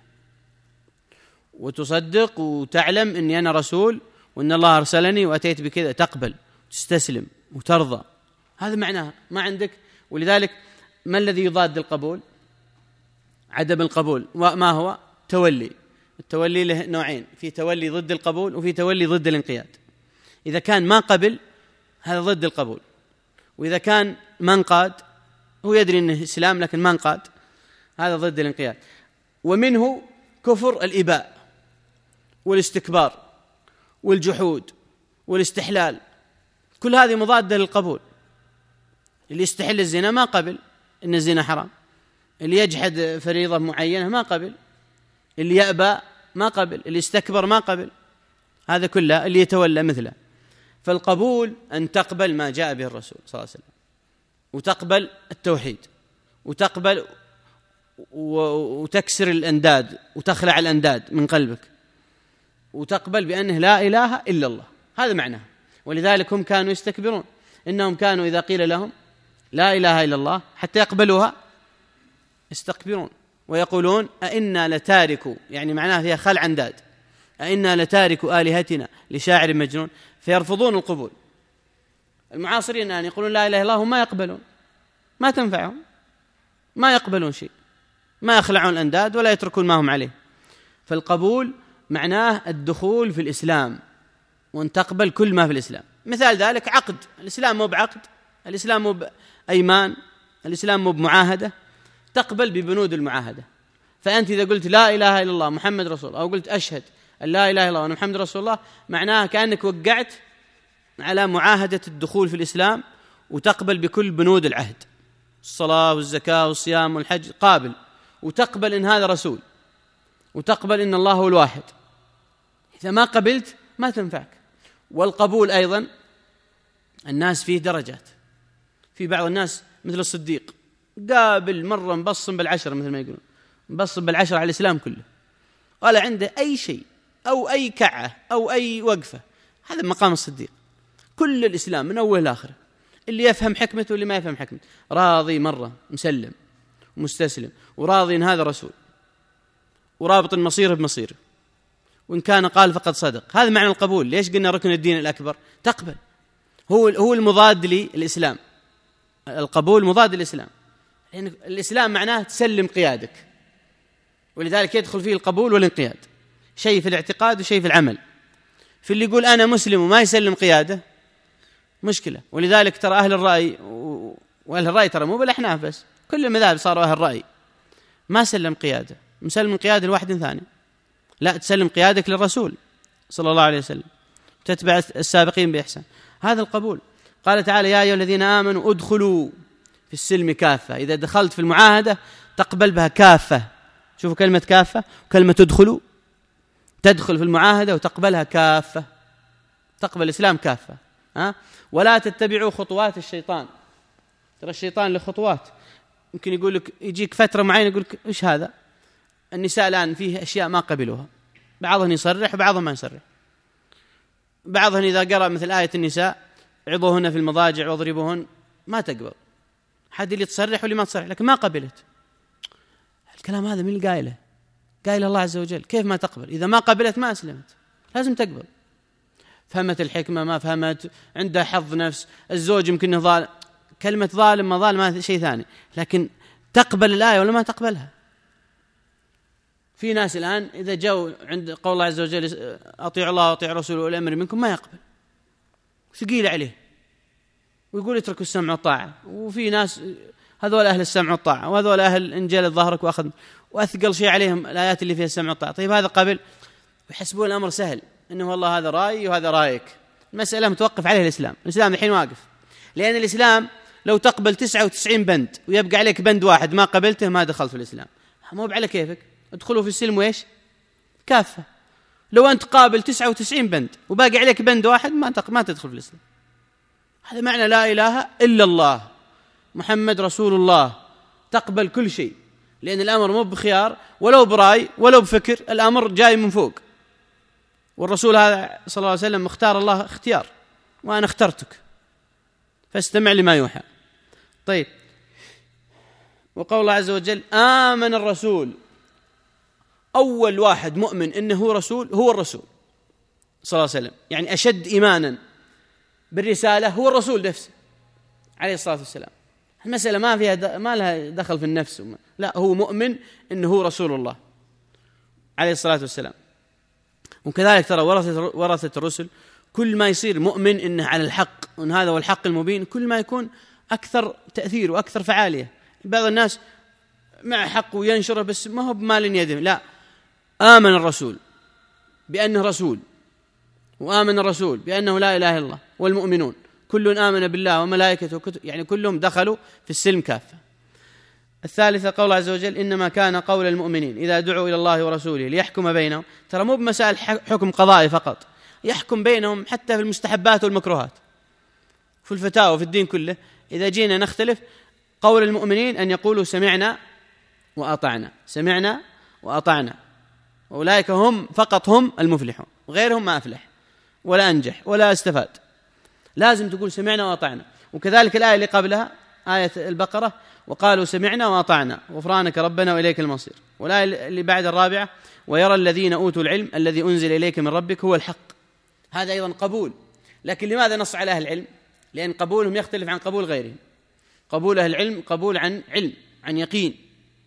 وتصدق وتعلم أني أنا رسول وأن الله أرسلني وأتيت بكذا، تقبل تستسلم وترضى، هذا معناه. ما عندك. ولذلك ما الذي يضاد القبول؟ عدم القبول. وما هو؟ تولي. التولي له نوعين، في تولي ضد القبول وفي تولي ضد الانقياد. إذا كان ما قبل هذا ضد القبول، وإذا كان ما انقاد، هو يدري أنه إسلام لكن ما انقاد، هذا ضد الانقياد. ومنه كفر الإباء والاستكبار والجحود والاستحلال، كل هذه مضادة للقبول. اللي يستحل الزنا ما قبل إن الزنا حرام، اللي يجحد فريضة معينة ما قبل، اللي يأبى ما قبل، اللي يستكبر ما قبل، هذا كله اللي يتولى مثله. فالقبول أن تقبل ما جاء به الرسول صلى الله عليه وسلم، وتقبل التوحيد، وتقبل وتكسر الأنداد وتخلع الأنداد من قلبك، وتقبل بأنه لا إله إلا الله، هذا معناه. ولذلك هم كانوا يستكبرون، إنهم كانوا إذا قيل لهم لا إله إلا الله حتى يقبلوها يستكبرون ويقولون أئنا لتاركوا، يعني معناه هي خلع أنداد، أئنا لتاركوا آلهتنا لشاعر مجنون، فيرفضون القبول. المعاصرين أن يقولون لا إله إلا الله وما يقبلون، ما تنفعهم، ما يقبلون شيء، ما يخلعون الأنداد ولا يتركون ما هم عليه. فالقبول معناه الدخول في الإسلام وأن تقبل كل ما في الإسلام. مثال ذلك عقد الإسلام، مو بعقد الإسلام، مو بأيمان الإسلام، مو بمعاهدة، تقبل ببنود المعاهدة. فأنت إذا قلت لا إله إلا الله محمد رسول الله، أو قلت أشهد أن لا إله إلا الله وأن محمد رسول الله، معناها كأنك وقعت على معاهدة الدخول في الإسلام، وتقبل بكل بنود العهد، الصلاة والزكاة والصيام والحج، قابل، وتقبل إن هذا رسول، وتقبل إن الله هو الواحد. إذا ما قبلت ما تنفعك. والقبول أيضا الناس فيه درجات، في بعض الناس مثل الصديق قابل مرة مبصم بالعشرة، مثل ما يقولون مبصم بالعشرة على الإسلام كله، ولا عنده أي شيء أو أي كعة أو أي وقفة. هذا مقام الصديق، كل الإسلام من أول لآخره، اللي يفهم حكمته واللي ما يفهم حكمته، راضي مرة، مسلم ومستسلم، وراضي إن هذا رسول، ورابط المصير بمصيره، وإن كان قال فقد صدق. هذا معنى القبول. ليش قلنا ركن الدين الأكبر؟ تقبل، هو هو المضاد للإسلام. القبول مضاد للإسلام، لأن يعني الإسلام معناه تسلم قيادك، ولذلك يدخل فيه القبول والانقياد، شيء في الاعتقاد وشيء في العمل. في اللي يقول أنا مسلم وما يسلم قيادة مشكلة. ولذلك ترى أهل الرأي، وأهل الرأي ترى مو بالأحناف بس، كل المذاهب صاروا أهل الرأي، ما سلم قيادة، مسلم قيادة لواحد ثاني، لا، تسلم قيادك للرسول صلى الله عليه وسلم، تتبع السابقين بإحسان. هذا القبول. قال تعالى: يا أيها الذين آمنوا ادخلوا في السلم كافة. إذا دخلت في المعاهدة تقبل بها كافة. شوفوا كلمة كافة وكلمة تدخلوا، تدخل في المعاهدة وتقبلها كافة، تقبل الإسلام كافة. ها؟ ولا تتبعوا خطوات الشيطان. ترى الشيطان له خطوات. يمكن يقول لك، يجيك فترة معينة يقول لك إيش هذا؟ النساء الآن فيه أشياء ما قبلوها، بعضهم يصرح وبعضهم ما يصرح. بعضهم إذا قرأ مثل آية النساء: عظوهن في المضاجع واضربوهن، ما تقبل. حد اللي تصرح واللي ما تصرح، لكن ما قبلت. الكلام هذا من اللي قايله؟ قايل الله عز وجل. كيف ما تقبل؟ إذا ما قبلت ما أسلمت، لازم تقبل. فهمت الحكمة ما فهمت، عندها حظ نفس، الزوج يمكن ظالم، كلمة ظالم ما ظالم هذا شيء ثاني، لكن تقبل الآية ولا ما تقبلها. في ناس الآن إذا جاءوا عند قول الله عز وجل: أطيعوا الله وأطيعوا رسوله وأولي الأمر منكم، ما يقبل، ثقيل عليه، ويقول اتركوا السمع والطاعة. وفي ناس هذول أهل السمع والطاعة، وهذول أهل إنجيل ظهرك وأخذ، وأثقل شيء عليهم الآيات اللي فيها السمع والطاعة. طيب هذا قبل، ويحسبون الأمر سهل، إنه والله هذا رأي وهذا رأيك. المسألة متوقف عليه الإسلام. الإسلام الحين واقف، لأن الإسلام لو تقبل تسعة وتسعين بند ويبقى عليك بند واحد ما قبلته ما دخلت في الإسلام. مو على كيفك، ادخلوا في السلم وإيش؟ كافة. لو أنت قابل تسعة وتسعين بند وباقي عليك بند واحد ما ما تدخل في الإسلام. هذا معنى لا إله إلا الله محمد رسول الله. تقبل كل شيء، لأن الأمر مو بخيار ولو براي ولو بفكر، الأمر جاي من فوق. والرسول هذا صلى الله عليه وسلم اختار الله اختيار: وأنا اخترتك فاستمع لما يوحى. طيب، وقول الله عز وجل: آمن الرسول. أول واحد مؤمن إنه هو رسول هو الرسول صلى الله عليه وسلم، يعني أشد إيمانا بالرسالة هو الرسول نفسه عليه الصلاة والسلام. المسألة ما فيها د... ما لها دخل في النفس وما... لا، هو مؤمن إنه هو رسول الله عليه الصلاة والسلام. وكذلك ترى ورثة ورثة الرسل، كل ما يصير مؤمن إنه على الحق وإن هذا هو الحق المبين، كل ما يكون أكثر تأثير وأكثر فعالية. بعض الناس مع حق وينشره بس ما هو بمال يدهم. لا، آمن الرسول بأنه رسول، وآمن الرسول بأنه لا إله إلا الله، والمؤمنون كل آمن بالله وملائكته وكتب، يعني كلهم دخلوا في السلم كافة. الثالثة قول الله عز وجل: إنما كان قول المؤمنين إذا دعوا إلى الله ورسوله ليحكم بينهم. ترى مو بمسائل حكم قضائي فقط، يحكم بينهم حتى في المستحبات والمكروهات، في الفتاوى في الدين كله. إذا جينا نختلف، قول المؤمنين أن يقولوا سمعنا وأطعنا، سمعنا وأطعنا، أولئك هم فقط هم المفلحون، وغيرهم ما أفلح ولا أنجح ولا استفاد. لازم تقول سمعنا وأطعنا. وكذلك الآية اللي قبلها آية البقرة: وقالوا سمعنا وأطعنا غفرانك ربنا وإليك المصير. والآية اللي بعد الرابعة: ويرى الذين أوتوا العلم الذي أنزل إليك من ربك هو الحق. هذا أيضا قبول. لكن لماذا نص على أهل العلم؟ لأن قبولهم يختلف عن قبول غيرهم. قبول أهل العلم قبول عن علم، عن يقين،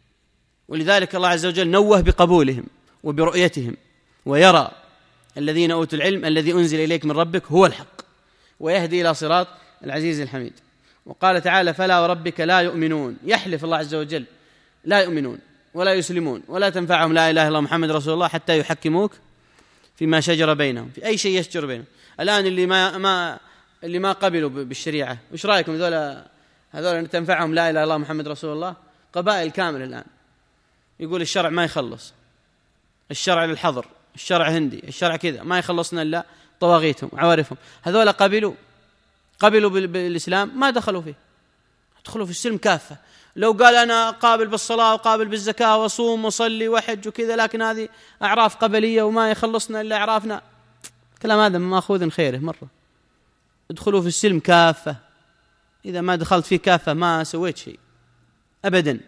ولذلك الله عز وجل نوه بقبولهم وبرؤيتهم: ويرى الذين أوتوا العلم الذي أنزل إليك من ربك هو الحق ويهدي إلى صراط العزيز الحميد. وقال تعالى: فلا وربك لا يؤمنون. يحلف الله عز وجل لا يؤمنون ولا يسلمون ولا تنفعهم لا إله إلا الله محمد رسول الله حتى يحكموك فيما شجر بينهم، في أي شيء يشجر بينهم. الآن اللي ما ما اللي ما قبلوا بالشريعة، وش رأيكم؟ هذول هذول تنفعهم لا إله إلا الله محمد رسول الله؟ قبائل كامل الآن يقول الشرع ما يخلص، الشرع للحظر، الشرع هندي، الشرع كذا، ما يخلصنا إلا طواغيتهم وعوارفهم. هذول قبلوا قبلوا بالإسلام ما دخلوا فيه، دخلوا في السلم كافة. لو قال أنا قابل بالصلاة وقابل بالزكاة وصوم وصلي وحج وكذا، لكن هذه أعراف قبلية وما يخلصنا إلا أعرافنا، كلام هذا مأخوذ خيره مرة. ادخلوا في السلم كافة. إذا ما دخلت فيه كافة ما سويت شيء أبدا.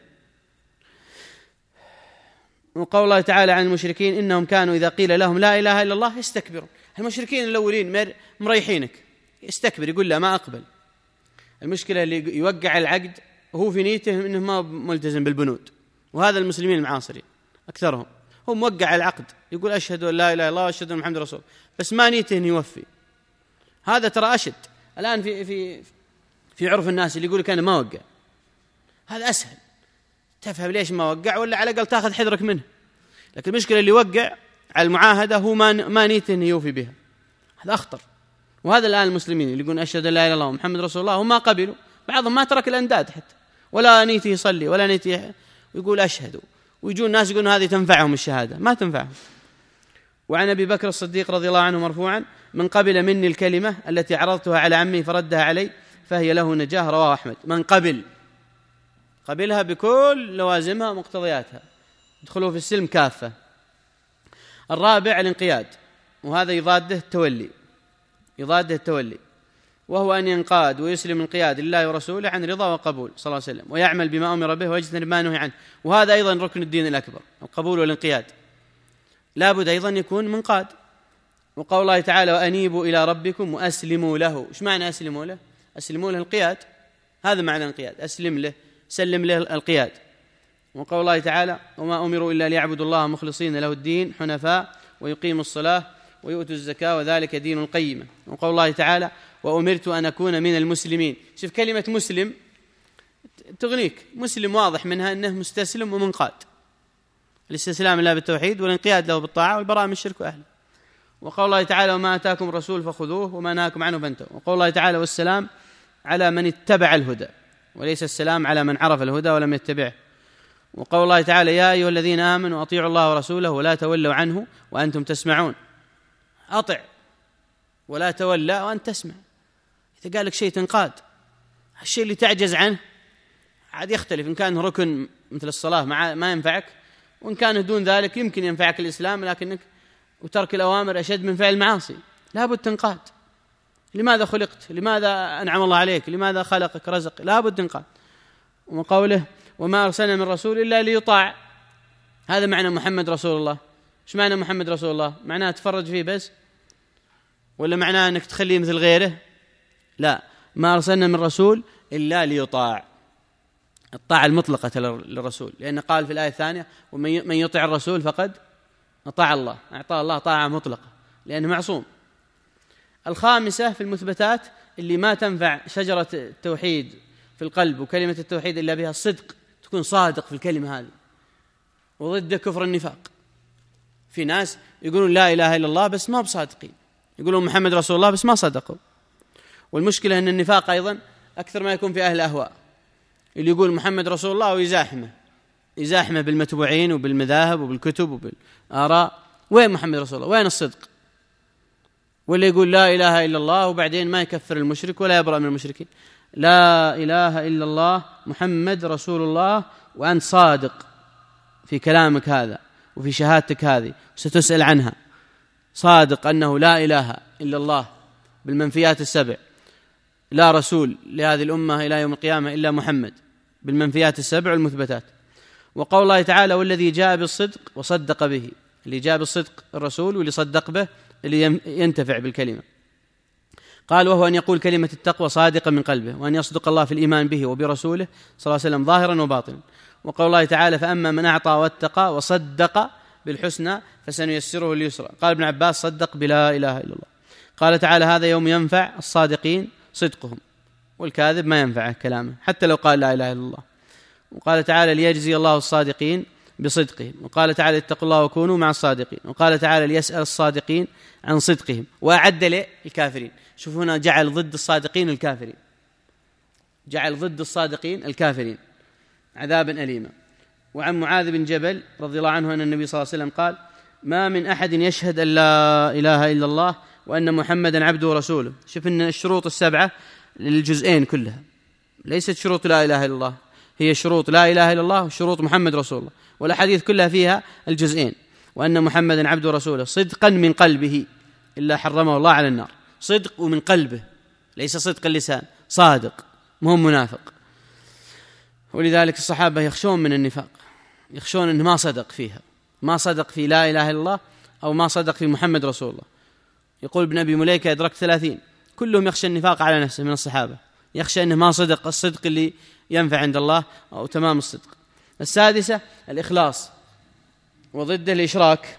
وقول الله تعالى عن المشركين: إنهم كانوا إذا قيل لهم لا إله إلا الله يستكبرون. المشركين الأولين مريحينك، يستكبر، يقول لا ما أقبل. المشكلة اللي يوقع العقد وهو في نيته إنه ما ملتزم بالبنود، وهذا المسلمين المعاصرين أكثرهم، هو موقع العقد يقول أشهد أن لا إله إلا الله وأشهد أن محمد رسول، بس ما نيته إنه يوفي. هذا ترى أشد الآن في في في عرف الناس اللي يقول لك أنا ما وقع. هذا أسهل، تفهم ليش ما وقع، ولا على الأقل تأخذ حذرك منه. لكن المشكلة اللي يوقع على المعاهدة هو ما ما نيته أن يوفي بها، هذا أخطر. وهذا الآن المسلمين اللي يقولون أشهد أن لا إله إلا الله ومحمد رسول الله وما قبلوا، بعضهم ما ترك الأنداد حتى ولا نيته يصلي ولا نيته يقول أشهد، ويجون الناس يقولون هذه تنفعهم الشهادة، ما تنفعهم. وعن أبي بكر الصديق رضي الله عنه مرفوعا: من قبل مني الكلمة التي عرضتها على عمي فردها علي فهي له نجاة، رواه أحمد. من قبل، قبلها بكل لوازمها ومقتضياتها، ادخلوا في السلم كافة. الرابع الانقياد، وهذا يضاده التولي، يضاده التولي وهو أن ينقاد ويسلم انقياد لله ورسوله عن رضا وقبول صلى الله عليه وسلم، ويعمل بما أمر به ويجتنب ما نهي عنه. وهذا أيضا ركن الدين الأكبر، القبول والانقياد، لا بد أيضا يكون منقاد. وقول الله تعالى: وأنيبوا إلى ربكم وأسلموا له. إيش معنى أسلموا له؟ أسلموا له القياد، هذا معنى الانقياد، أسلم له، سلم له القياد. وقول الله تعالى: وما أمروا إلا ليعبدوا الله مخلصين له الدين حنفاء ويقيموا الصلاة ويؤتوا الزكاة وذلك دين القيمة. وقول الله تعالى: وأمرت أن أكون من المسلمين. شوف كلمة مسلم تغنيك، مسلم واضح منها أنه مستسلم ومنقاد، الاستسلام لله بالتوحيد والانقياد له بالطاعة والبراءة من الشرك وأهله. وقول الله تعالى: وما آتاكم الرسول فخذوه وما نهاكم عنه فانتهوا. وقول الله تعالى: والسلام على من اتبع الهدى، وليس السلام على من عرف الهدى ولم يتبعه. وقول الله تعالى: يا أيها الذين آمنوا أطيعوا الله ورسوله ولا تولوا عنه وأنتم تسمعون. أطع ولا تولى وأنت تسمع. إذا قال لك شيء تنقاد، الشيء اللي تعجز عنه عاد يختلف، إن كان ركن مثل الصلاة ما ينفعك، وإن كان دون ذلك يمكن ينفعك الإسلام، لكنك وترك الأوامر أشد من فعل المعاصي، لابد تنقاد. لماذا خلقت؟ لماذا أنعم الله عليك؟ لماذا خلقك رزق؟ لابد تنقاد. وقوله: وما أرسلنا من رسول إلا ليطاع، هذا معنى محمد رسول الله. إيش معنى محمد رسول الله؟ معناه تفرج فيه بس، ولا معناه أنك تخليه مثل غيره؟ لا، ما أرسلنا من رسول إلا ليطاع، الطاعة المطلقة للرسول، لأن قال في الآية الثانية: ومن يطع الرسول فقد أطاع الله، أعطاه الله طاعة مطلقة لأنه معصوم. الخامسة في المثبتات اللي ما تنفع شجرة التوحيد في القلب وكلمة التوحيد إلا بها الصدق، تكون صادق في الكلمة هذه، وضد كفر النفاق. في ناس يقولون لا إله إلا الله بس ما بصادقين، يقولون محمد رسول الله بس ما صدقوا. والمشكلة أن النفاق أيضا أكثر ما يكون في أهل الأهواء، اللي يقول محمد رسول الله ويزاحمه يزاحمه بالمتبوعين وبالمذاهب وبالكتب وبالآراء. وين محمد رسول الله؟ وين الصدق؟ ولا يقول لا إله إلا الله وبعدين ما يكفر المشرك ولا يبرأ من المشركين. لا إله إلا الله محمد رسول الله، وأنت صادق في كلامك هذا وفي شهادتك هذه ستسأل عنها، صادق أنه لا إله إلا الله بالمنفيات السبع، لا رسول لهذه الأمة إلى يوم القيامة إلا محمد بالمنفيات السبع والمثبتات. وقول الله تعالى: والذي جاء بالصدق وصدق به، اللي جاء بالصدق الرسول، واللي صدق به اللي ينتفع بالكلمة. قال: وهو أن يقول كلمة التقوى صادقا من قلبه، وأن يصدق الله في الإيمان به وبرسوله صلى الله عليه وسلم ظاهرا وباطنا. وقول الله تعالى: فأما من أعطى واتقى وصدق بالحسنى فسنيسره لليسرى. قال ابن عباس: صدق بلا إله إلا الله. قال تعالى: هذا يوم ينفع الصادقين صدقهم، والكاذب ما ينفعه كلامه حتى لو قال لا إله إلا الله. وقال تعالى: ليجزي الله الصادقين بصدقهم. وقال تعالى: اتقوا الله وكونوا مع الصادقين. وقال تعالى: ليسأل الصادقين عن صدقهم وأعد للكافرين. شوفوا هنا جعل ضد الصادقين الكافرين، جعل ضد الصادقين الكافرين عذابا أليما. وعن معاذ بن جبل رضي الله عنه أن النبي صلى الله عليه وسلم قال: ما من أحد يشهد أن لا إله إلا الله وأن محمدا عبده ورسوله. شوف أن الشروط السبعة للجزئين كلها ليست شروط لا إله إلا الله، هي شروط لا إله إلا الله وشروط محمد رسول الله، والأحاديث كلها فيها الجزئين، وأن محمدا عبده ورسوله صدقا من قلبه إلا حرمه الله على النار. صدق ومن قلبه، ليس صدق اللسان، صادق مو منافق. ولذلك الصحابة يخشون من النفاق، يخشون أنه ما صدق فيها، ما صدق في لا إله إلا الله أو ما صدق في محمد رسول الله. يقول ابن أبي مليكة: أدركت ثلاثين كلهم يخشى النفاق على نفسه من الصحابة، يخشى أنه ما صدق الصدق اللي ينفع عند الله أو تمام الصدق. السادسة الإخلاص، وضده الإشراك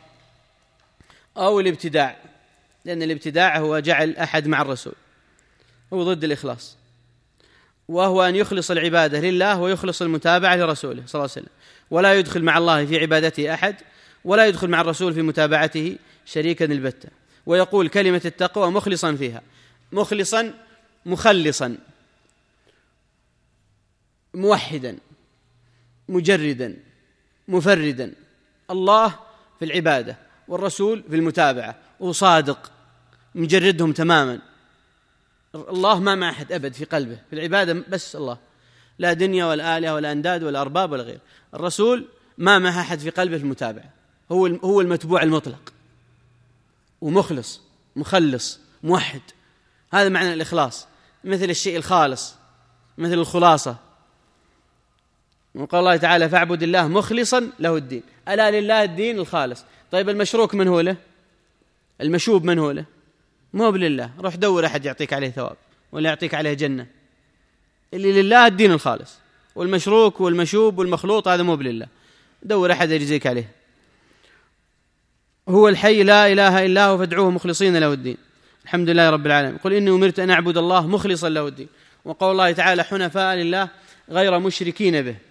أو الابتداع، لأن الابتداع هو جعل أحد مع الرسول، هو ضد الإخلاص، وهو أن يخلص العبادة لله ويخلص المتابعة لرسوله صلى الله عليه وسلم، ولا يدخل مع الله في عبادته أحد، ولا يدخل مع الرسول في متابعته شريكا البتة، ويقول كلمة التقوى مخلصا فيها، مخلصا مخلصا موحدا مجردا مفردا، الله في العبادة والرسول في المتابعة، وصادق مجردهم تماما. الله ما مع أحد أبد في قلبه، في العبادة بس الله، لا دنيا ولا آلهة ولا أنداد ولا أرباب ولا غير. الرسول ما مع أحد في قلبه في المتابعة، هو هو المتبوع المطلق، ومخلص مخلص موحد. هذا معنى الإخلاص، مثل الشيء الخالص، مثل الخلاصة. وقال الله تعالى فاعبد الله مخلصا له الدين، ألا لله الدين الخالص. طيب المشروك من هو له؟ المشوب من هو له؟ مو بالله، روح دور أحد يعطيك عليه ثواب ولا يعطيك عليه جنة. اللي لله الدين الخالص، والمشروك والمشوب والمخلوط هذا مو بالله، دور أحد يجزيك عليه. هو الحي لا إله إلا هو فادعوه مخلصين له الدين، الحمد لله رب العالمين. قل إني أمرت أن أعبد الله مخلصا له الدين. وقول الله تعالى حنفاء لله غير مشركين به،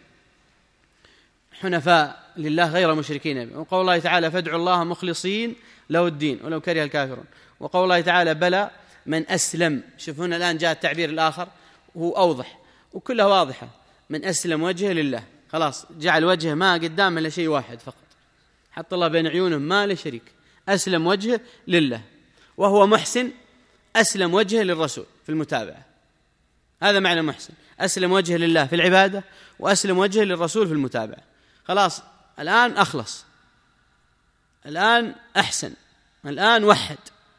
حنفاء لله غير مشركين به. وقول الله تعالى فادعوا الله مخلصين له الدين ولو كره الكافرون. وقول الله تعالى بلى من أسلم. شوف هنا الآن جاء التعبير الآخر وهو أوضح وكلها واضحة، من أسلم وجهه لله، خلاص جعل وجهه ما قدام إلا شيء واحد فقط، حط الله بين عيونهم ما له شريك، أسلم وجهه لله. وهو محسن أسلم وجهه للرسول في المتابعة، هذا معنى محسن، أسلم وجهه لله في العبادة وأسلم وجهه للرسول في المتابعة. خلاص الآن أخلص، الآن أحسن، الآن وحد،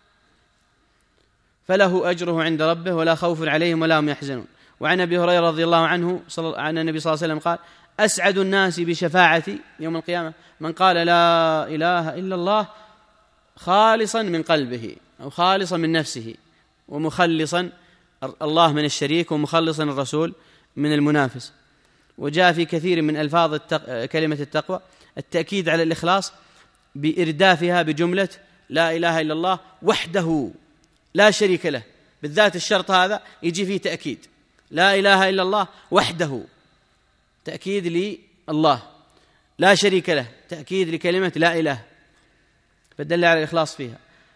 فله أجره عند ربه ولا خوف عليهم ولا هم يحزنون. وعن أبي هريرة رضي الله عنه عن النبي صلى الله عليه وسلم قال أسعد الناس بشفاعتي يوم القيامة من قال لا إله إلا الله خالصا من قلبه أو خالصا من نفسه، ومخلصا الله من الشريك، ومخلصا الرسول من المنافس. وجاء في كثير من ألفاظ التق... كلمة التقوى التأكيد على الإخلاص بإردافها بجملة لا إله إلا الله وحده لا شريك له، بالذات الشرط هذا يجي فيه تأكيد، لا إله إلا الله وحده، تأكيد لله، لا شريك له، تأكيد لكلمة لا إله، فدل على الإخلاص فيها.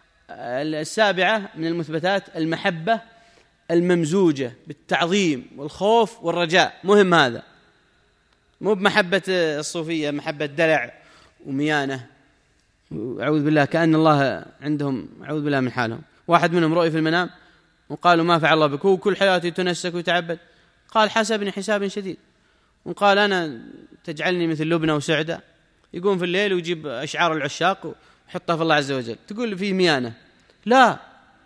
السابعة من المثبتات المحبة الممزوجة بالتعظيم والخوف والرجاء، مهم هذا، مو بمحبة الصوفية محبة دلع وميانة، أعوذ بالله، كأن الله عندهم أعوذ بالله من حالهم. واحد منهم رؤي في المنام وقالوا ما فعل الله بك، هو كل حياته يتنسك ويتعبد، قال حسبني حساب شديد، وقال أنا تجعلني مثل لبنى وسعدة، يقوم في الليل ويجيب أشعار العشاق ويحطها في الله عز وجل، تقول فيه ميانة. لا،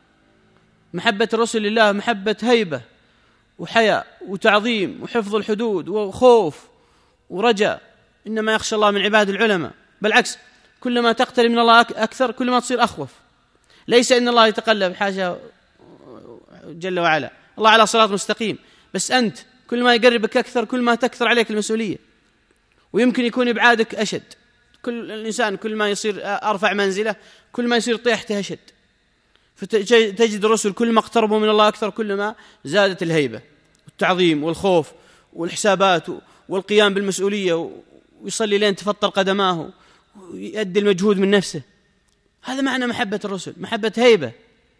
محبة الرسول لله محبة هيبة وحياء وتعظيم وحفظ الحدود وخوف ورجاء، إنما يخشى الله من عباد العلماء، بالعكس كلما تقترب من الله أكثر كلما تصير أخوف. ليس إن الله يتقلب، حاشا جل وعلا، الله على صراط مستقيم، بس أنت كل ما يقربك أكثر كل ما تكثر عليك المسؤولية، ويمكن يكون إبعادك أشد. كل الإنسان كل ما يصير أرفع منزلة كل ما يصير طيحته أشد، فتجد الرسل كل ما اقتربوا من الله أكثر كل ما زادت الهيبة والتعظيم والخوف والحسابات والقيام بالمسؤولية، ويصلي لين تفطر قدماه ويؤدي المجهود من نفسه. هذا معنى محبة الرسل، محبة هيبة،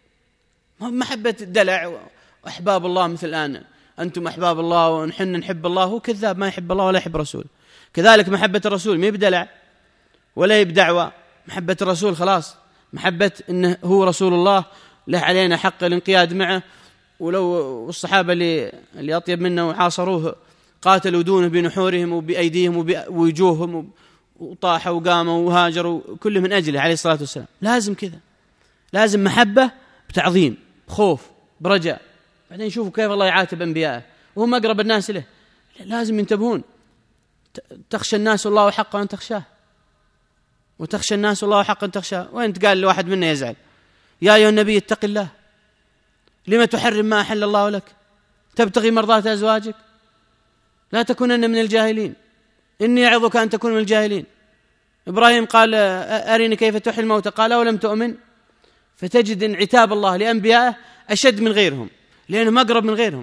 محبة دلع. وأحباب الله مثل الآن أنتم أحباب الله ونحن نحب الله، هو كذاب ما يحب الله ولا يحب رسول. كذلك محبة الرسول ما بدلع ولا بدعوة، محبة الرسول خلاص محبة إنه هو رسول الله، له علينا حق الانقياد معه، ولو الصحابة اللي, اللي أطيب منه وحاصروه قاتلوا دونه بنحورهم وبأيديهم وبوجوههم وطاحوا وقاموا وهاجروا كله من أجله عليه الصلاة والسلام. لازم كذا، لازم محبة بتعظيم خوف برجاء. بعدين يشوفوا كيف الله يعاتب أنبياءه وهم أقرب الناس له، لازم ينتبهون. تخشى الناس والله حق أن تخشاه، وتخشى الناس والله حق أن تخشاه. وين تقال لواحد منا يزعل يا أيها النبي اتق الله لما تحرم ما أحل الله لك تبتغي مرضات أزواجك لا تكونن من الجاهلين إني أعظك أن تكون من الجاهلين. إبراهيم قال أرني كيف تحيي الموتى قال ولم تؤمن. فتجد إن عتاب الله لأنبيائه أشد من غيرهم لأنهم أقرب من غيرهم.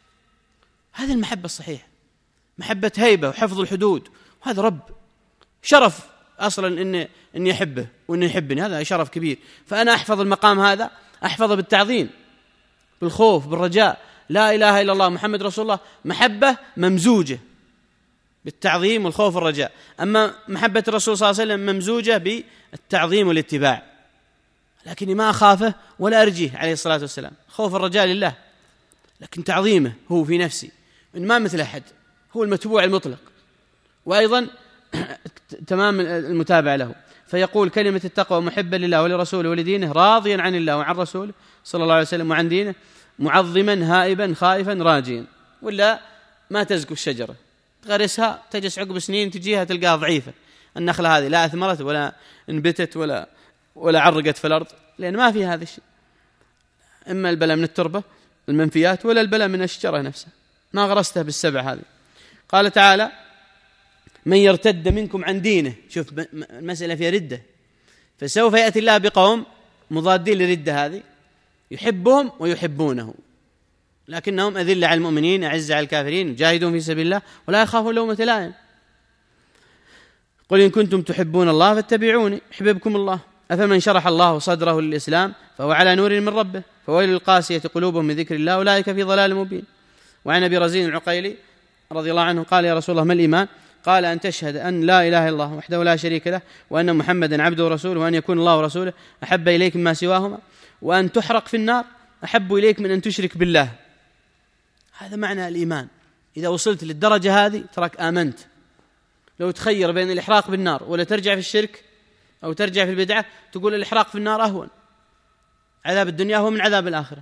هذه المحبة الصحيحة، محبة هيبة وحفظ الحدود، وهذا رب شرف أصلا إني, إني أحبه وإني يحبني، هذا شرف كبير. فأنا أحفظ المقام هذا، أحفظه بالتعظيم، بالخوف، بالرجاء. لا إله إلا الله محمد رسول الله محبة ممزوجة بالتعظيم والخوف والرجاء. أما محبة الرسول صلى الله عليه وسلم ممزوجة بالتعظيم والاتباع، لكني ما أخافه ولا أرجيه عليه الصلاة والسلام، خوف الرجاء لله، لكن تعظيمه هو في نفسي إن ما مثل أحد، هو المتبوع المطلق، وأيضا تمام المتابعة له. فيقول كلمة التقوى محبا لله ولرسوله ولدينه، راضيا عن الله وعن رسوله صلى الله عليه وسلم وعن دينه، معظما هائبا خائفا راجيا. ولا ما تزكو الشجرة، تغرسها تجلس عقب سنين تجيها تلقاها ضعيفة، النخلة هذه لا أثمرت ولا انبتت ولا ولا عرقت في الأرض، لأن ما فيها هذا الشيء. إما البلاء من التربة المنفيات ولا البلاء من الشجرة نفسها، ما غرستها بالسبع هذه. قال تعالى من يرتد منكم عن دينه، شوف المسألة فيها ردة، فسوف يأتي الله بقوم مضادين للردة هذه، يحبهم ويحبونه، لكنهم أذل على المؤمنين أعز على الكافرين، جاهدون في سبيل الله ولا يخافون لومة لائم. قل إن كنتم تحبون الله فاتبعوني يحببكم الله. أفمن شرح الله صدره للإسلام فهو على نور من ربه، فويل للقاسية قلوبهم من ذكر الله أولئك في ضلال مبين. وعن أبي رزين العقيلي رضي الله عنه قال يا رسول الله ما الإيمان؟ قال أن تشهد أن لا إله إلا الله وحده لا شريك له، وأن محمدا عبده ورسوله، وأن يكون الله ورسوله أحب إليك مما سواهما، وأن تحرق في النار أحب إليك من أن تشرك بالله. هذا معنى الإيمان. إذا وصلت للدرجة هذه تراك آمنت. لو تخير بين الإحراق بالنار ولا ترجع في الشرك أو ترجع في البدعة، تقول الإحراق في النار أهون، عذاب الدنيا هو من عذاب الآخرة،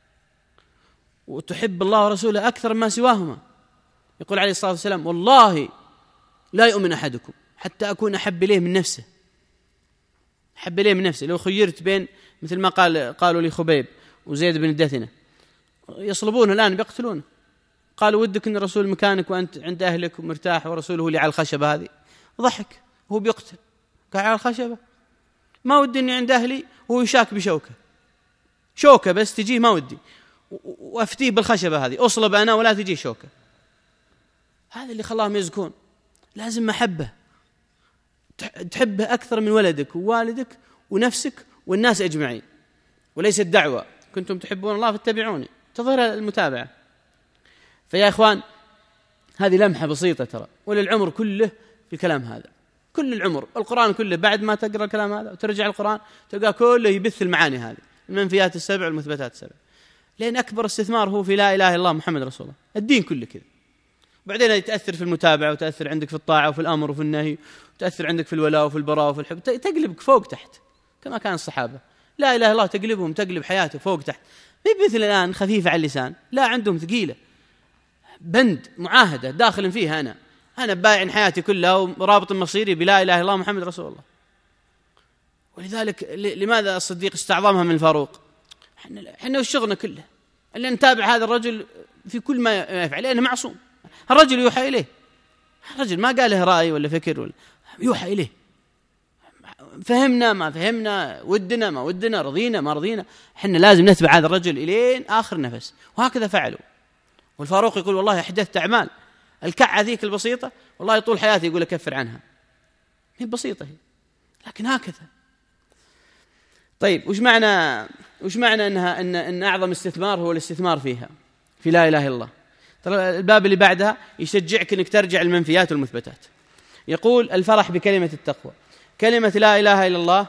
وتحب الله ورسوله أكثر مما سواهما. يقول عليه الصلاة والسلام والله لا يؤمن أحدكم حتى أكون أحب إليه من نفسه، أحب إليه من نفسه. لو خيرت بين مثل ما قال قالوا لي خبيب وزيد بن الدثنة، يصلبونه الآن بيقتلونه، قالوا ودك أن الرسول مكانك وأنت عند أهلك ومرتاح ورسوله اللي على الخشبة هذه، ضحك وهو بيقتل، قاعد على الخشبة، ما ودي أني عند أهلي وهو يشاك بشوكة، شوكة بس تجيه ما ودي، وأفتيه بالخشبة هذه، أصلب أنا ولا تجي شوكة. هذا اللي خلاهم يزكون. لازم محبة، تحبه أكثر من ولدك ووالدك ونفسك والناس أجمعين، وليس الدعوة كنتم تحبون الله فاتبعوني، تظهر المتابعة. فيا إخوان هذه لمحة بسيطة ترى، وللعمر كله في الكلام هذا، كل العمر القرآن كله بعد ما تقرأ الكلام هذا وترجع القرآن تلقى كله يبث المعاني هذه، المنفيات السبع والمثبتات السبع، لأن أكبر استثمار هو في لا إله إلا الله محمد رسول الله، الدين كله كذا. وبعدين يتأثر في المتابعة وتأثر عندك في الطاعة وفي الأمر وفي النهي، وتأثر عندك في الولاء وفي البراء وفي الحب، تقلبك فوق تحت كما كان الصحابة. لا إله إلا الله تقلبهم، تقلب حياته فوق تحت، مي مثل الآن خفيفة على اللسان، لا عندهم ثقيلة، بند معاهدة داخل فيها. أنا أنا بايع حياتي كلها ورابط مصيري بلا إله إلا الله محمد رسول الله. ولذلك لماذا الصديق استعظمها من الفاروق؟ احنا وشغلنا كله اللي نتابع هذا الرجل في كل ما يفعل، لأنه معصوم. الرجل يوحى إليه، الرجل ما قال له رأي ولا فكر ولا، يوحى إليه، فهمنا ما فهمنا، ودنا ما ودنا، رضينا ما رضينا، احنا لازم نتبع هذا الرجل إلين آخر نفس. وهكذا فعلوا. والفاروق يقول والله أحدثت أعمال، الكعة ذيك البسيطة والله طول حياتي يقول أكفر عنها، هي بسيطة هي، لكن هكذا. طيب وش معنى وش معنى أنها أن أن أعظم استثمار هو الاستثمار فيها في لا إله إلا الله؟ ترى الباب اللي بعدها يشجعك أنك ترجع المنفيات والمثبتات. يقول الفرح بكلمة التقوى، كلمة لا إله إلا الله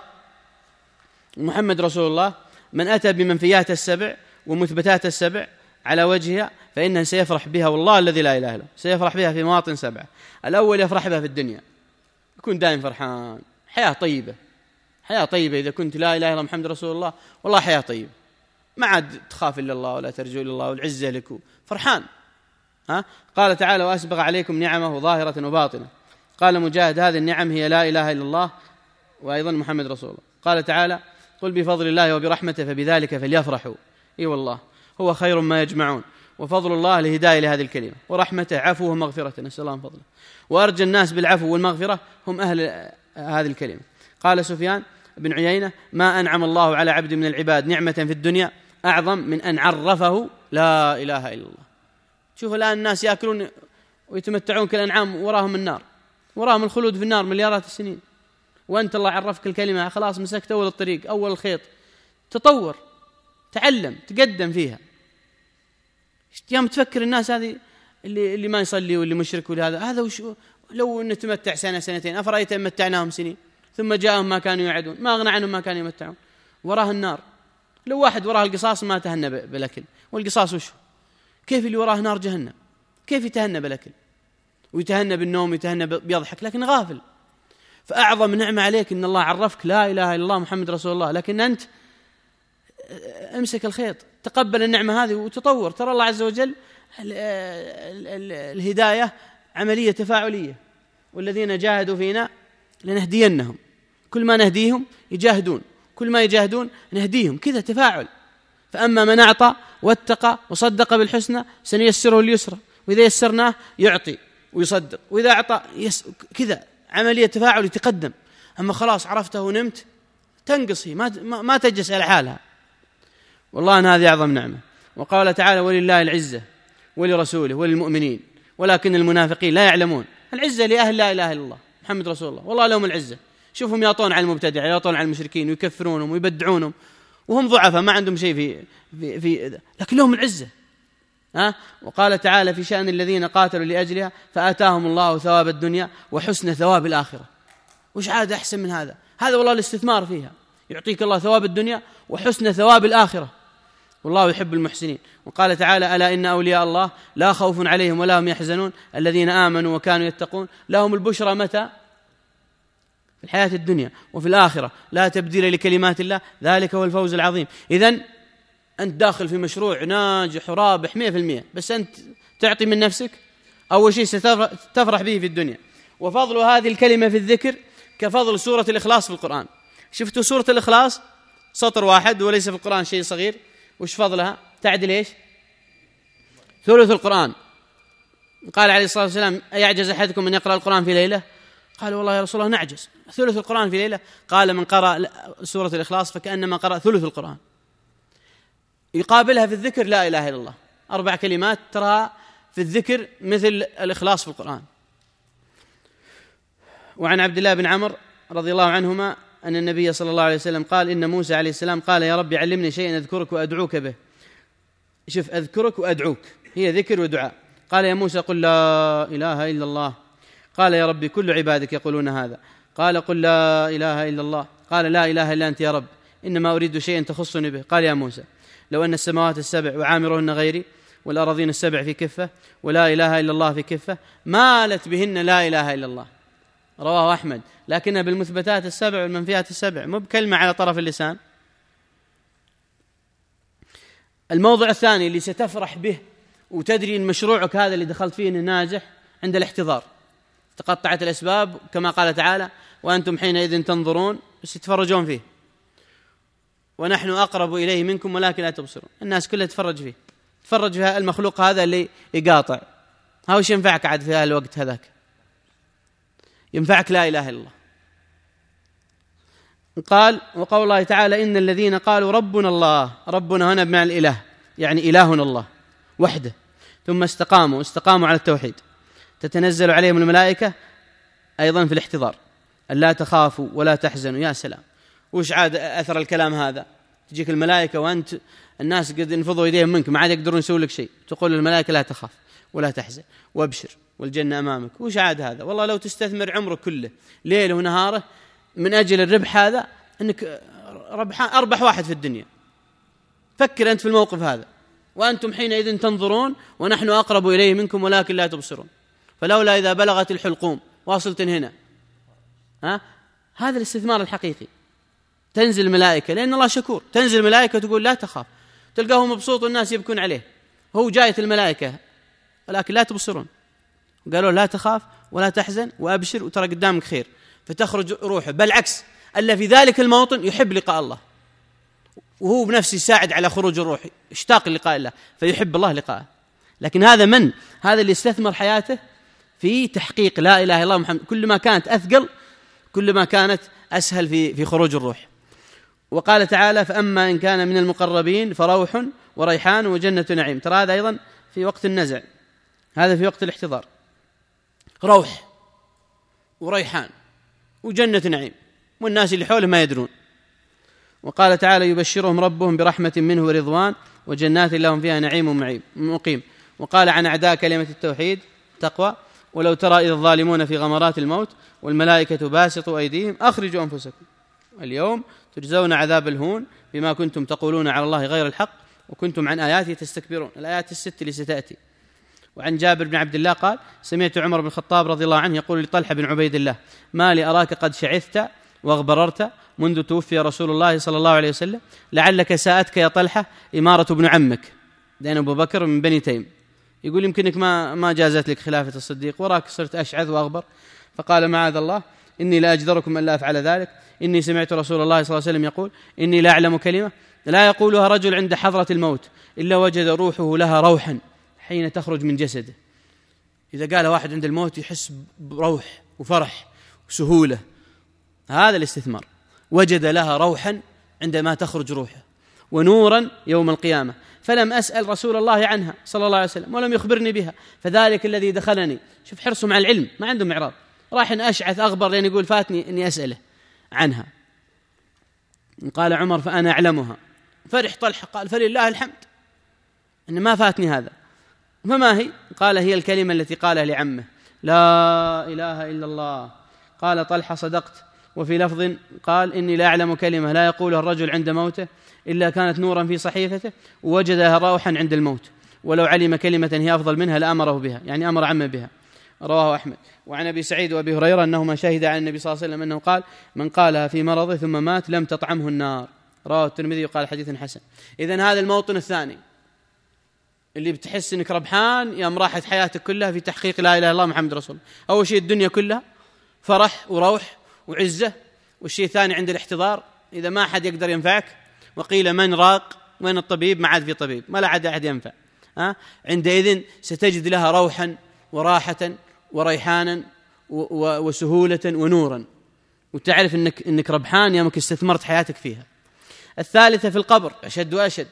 محمد رسول الله، من أتى بمنفيات السبع ومثبتات السبع على وجهها فإنه سيفرح بها، والله الذي لا إله إلا، سيفرح بها في مواطن سبعة. الأول يفرح بها في الدنيا، يكون دائم فرحان، حياة طيبة، حياة طيبة. إذا كنت لا إله إلا محمد رسول الله والله حياة طيبة، ما عاد تخاف إلا الله ولا ترجو إلا الله والعزة لك، فرحان. ها؟ قال تعالى وأسبغ عليكم نعمه ظاهرة وباطنة. قال مجاهد هذه النعم هي لا إله إلا الله وأيضا محمد رسول الله. قال تعالى قل بفضل الله وبرحمته فبذلك فليفرحوا، إي والله هو خير ما يجمعون. وفضل الله الهداية لهذه الكلمة، ورحمته عفوه ومغفرته، نسأل الله من فضله. وأرجى الناس بالعفو والمغفرة هم أهل هذه الكلمة. قال سفيان بن عيينة ما أنعم الله على عبد من العباد نعمة في الدنيا أعظم من أن عرفه لا إله إلا الله. شوف الآن الناس يأكلون ويتمتعون كالأنعام وراهم النار، وراهم الخلود في النار مليارات السنين، وأنت الله عرفك الكلمة خلاص مسكت أول الطريق أول الخيط، تطور، تعلم، تقدم فيها. يوم تفكر الناس هذه اللي اللي ما يصلي واللي مشرك واللي هذا هذا وش لو نتمتع سنة سنتين أفرأيت إن متعناهم سنين ثم جاءهم ما كانوا يعدون ما أغنى عنهم ما كانوا يمتعون. وراه النار. لو واحد وراه القصاص ما تهنى بالأكل، والقصاص وش كيف اللي وراه نار جهنم كيف يتهنى بالأكل ويتهنى بالنوم ويتهنى بيضحك لكن غافل. فأعظم نعمة عليك إن الله عرفك لا إله إلا الله محمد رسول الله، لكن أنت امسك الخيط تقبل النعمة هذه وتطور. ترى الله عز وجل الهداية عملية تفاعلية، والذين جاهدوا فينا لنهدينهم، كل ما نهديهم يجاهدون، كل ما يجاهدون نهديهم، كذا تفاعل. فأما من أعطى واتقى وصدق بالحسنى سنيسره اليسرى، وإذا يسرناه يعطي ويصدق، وإذا أعطى يس... كذا عملية تفاعل يتقدم. أما خلاص عرفته ونمت تنقص هي، ما, ما تجلس على حالها. والله أن هذه أعظم نعمة. وقال تعالى ولله العزة ولرسوله وللمؤمنين ولكن المنافقين لا يعلمون. العزة لأهل لا إله إلا الله محمد رسول الله، والله لهم العزة. شوفهم يعطون على المبتدع، يعطون على المشركين ويكفرونهم ويبدعونهم وهم ضعفاء ما عندهم شيء في, في, في لكن لهم العزة. ها؟ وقال تعالى في شأن الذين قاتلوا لأجلها فآتاهم الله ثواب الدنيا وحسن ثواب الآخرة. وش عاد أحسن من هذا؟ هذا والله الاستثمار فيها، يعطيك الله ثواب الدنيا وحسن ثواب الآخرة، والله يحب المحسنين. وقال تعالى ألا إن أولياء الله لا خوف عليهم ولا هم يحزنون الذين آمنوا وكانوا يتقون لهم البشرى متى؟ في الحياة الدنيا وفي الآخرة لا تبديل لكلمات الله ذلك هو الفوز العظيم. إذن أنت داخل في مشروع ناجح ورابح مئة في المئة، بس أنت تعطي من نفسك أول شيء ستفرح به في الدنيا. وفضل هذه الكلمة في الذكر كفضل سورة الإخلاص في القرآن. شفتوا سورة الإخلاص سطر واحد وليس في القرآن شيء صغير، وش فضلها؟ تعدل إيش؟ ثلث القرآن. قال عليه الصلاة والسلام أيعجز أحدكم من يقرأ القرآن في ليلة؟ قال والله يا رسول الله نعجز، ثلث القرآن في ليلة. قال من قرأ سورة الإخلاص فكأنما قرأ ثلث القرآن. يقابلها في الذكر لا إله إلا الله، أربع كلمات ترى في الذكر مثل الإخلاص في القرآن. وعن عبد الله بن عمرو رضي الله عنهما أن النبي صلى الله عليه وسلم قال إن موسى عليه السلام قال يا رب علمني شيئا أذكرك وأدعوك به. شوف أذكرك وأدعوك هي ذكر ودعاء. قال يا موسى قل لا إله إلا الله. قال يا ربي كل عبادك يقولون هذا. قال قل لا إله إلا الله. قال لا إله إلا أنت يا رب إنما أريد شيئا تخصني به. قال يا موسى لو أن السماوات السبع وعامرهن غيري والأراضين السبع في كفة ولا إله إلا الله في كفة مالت بهن لا إله إلا الله. رواه أحمد، لكنها بالمثبتات السبع والمنفيات السبع، مو بكلمة على طرف اللسان. الموضوع الثاني اللي ستفرح به وتدري أن مشروعك هذا اللي دخلت فيه ناجح عند الاحتضار. تقطعت الأسباب كما قال تعالى وأنتم حينئذ تنظرون، بس يتفرجون فيه. ونحن أقرب إليه منكم ولكن لا تبصرون. الناس كلها تفرج فيه، تفرج في المخلوق هذا اللي يقاطع. ها وش ينفعك عاد في هالوقت هذاك؟ ينفعك لا إله إلا الله. قال وقول الله تعالى إن الذين قالوا ربنا الله، ربنا هنا بمعنى الإله يعني إلهنا الله وحده، ثم استقاموا استقاموا على التوحيد تتنزل عليهم الملائكة أيضا في الاحتضار ألا تخافوا ولا تحزنوا. يا سلام، وش عاد أثر الكلام هذا؟ تجيك الملائكة وأنت الناس قد انفضوا يديهم منك ما عاد يقدرون يسووا لك شيء، تقول للملائكة لا تخاف ولا تحزن وابشر والجنة أمامك. وش عاد هذا؟ والله لو تستثمر عمرك كله ليله ونهاره من أجل الربح هذا أنك ربحان أربح واحد في الدنيا. فكر أنت في الموقف هذا وأنتم حينئذ تنظرون ونحن أقرب إليه منكم ولكن لا تبصرون. فلولا إذا بلغت الحلقوم واصلت هنا. ها؟ هذا الاستثمار الحقيقي. تنزل الملائكة لأن الله شكور، تنزل الملائكة تقول لا تخاف، تلقاه مبسوط والناس يبكون عليه، هو جاية الملائكة ولكن لا تبصرون. قالوا لا تخاف ولا تحزن وأبشر وترى قدامك خير، فتخرج روحه. بل عكس، ألا في ذلك الموطن يحب لقاء الله وهو بنفسه يساعد على خروج الروح، اشتاق لقاء الله فيحب الله لقاءه. لكن هذا من؟ هذا اللي استثمر حياته في تحقيق لا إله إلا الله محمد. كل ما كانت أثقل كل ما كانت أسهل في في خروج الروح. وقال تعالى فأما إن كان من المقربين فروح وريحان وجنة نعيم. ترى هذا أيضا في وقت النزع، هذا في وقت الاحتضار. روح وريحان وجنة نعيم، والناس اللي حوله ما يدرون. وقال تعالى يبشرهم ربهم برحمة منه ورضوان وجنات لهم فيها نعيم مقيم. وقال عن أعداء كلمة التوحيد تقوى ولو ترى إذ الظالمون في غمرات الموت والملائكة باسطوا أيديهم أخرجوا أنفسكم اليوم تجزون عذاب الهون بما كنتم تقولون على الله غير الحق وكنتم عن آياته تستكبرون. الآيات الست اللي ستأتي. وعن جابر بن عبد الله قال سمعت عمر بن الخطاب رضي الله عنه يقول لطلحة بن عبيد الله ما لي أراك قد شعثت واغبررت منذ توفي رسول الله صلى الله عليه وسلم لعلك ساءتك يا طلحة إمارة ابن عمك لأن أبو بكر من بني تيم. يقول يمكنك ما ما جازت لك خلافة الصديق وراك صرت أشعث وأغبر. فقال معاذ الله إني لا أجدركم أن لا أفعل ذلك إني سمعت رسول الله صلى الله عليه وسلم يقول إني لا أعلم كلمة لا يقولها رجل عند حضرة الموت إلا وجد روحه لها روحا حين تخرج من جسده. إذا قال واحد عند الموت يحس بروح وفرح وسهولة، هذا الاستثمار. وجد لها روحا عندما تخرج روحه ونورا يوم القيامة فلم أسأل رسول الله عنها صلى الله عليه وسلم ولم يخبرني بها فذلك الذي دخلني. شوف حرصهم على العلم، ما عندهم إعراض، راح أشعث أغبر لأن يقول فاتني أني أسأله عنها. قال عمر فأنا أعلمها. فرح طلحة قال فلله الحمد أن ما فاتني هذا. فما هي؟ قال هي الكلمة التي قالها لعمه لا إله إلا الله. قال طلحة صدقت. وفي لفظ قال إني لا أعلم كلمة لا يقولها الرجل عند موته إلا كانت نورا في صحيفته ووجدها روحا عند الموت ولو علم كلمة هي أفضل منها لأمره بها، يعني أمر عمه بها. رواه أحمد. وعن أبي سعيد وأبي هريرة أنهما شهد عن النبي صلى الله عليه وسلم أنه قال من قالها في مرضه ثم مات لم تطعمه النار. رواه الترمذي وقال حديث حسن. إذن هذا الموطن الثاني اللي بتحس أنك ربحان يوم راحت حياتك كلها في تحقيق لا إله إلا الله محمد رسول الله. أول شيء الدنيا كلها فرح وروح وعزة، والشيء الثاني عند الاحتضار إذا ما أحد يقدر ينفعك وقيل من راق وين الطبيب ما عاد في طبيب ما لا عاد أحد ينفع. ها؟ عندئذ ستجد لها روحا وراحة وريحانا وسهولة ونورا وتعرف إنك, إنك ربحان يومك استثمرت حياتك فيها. الثالثة في القبر أشد وأشد،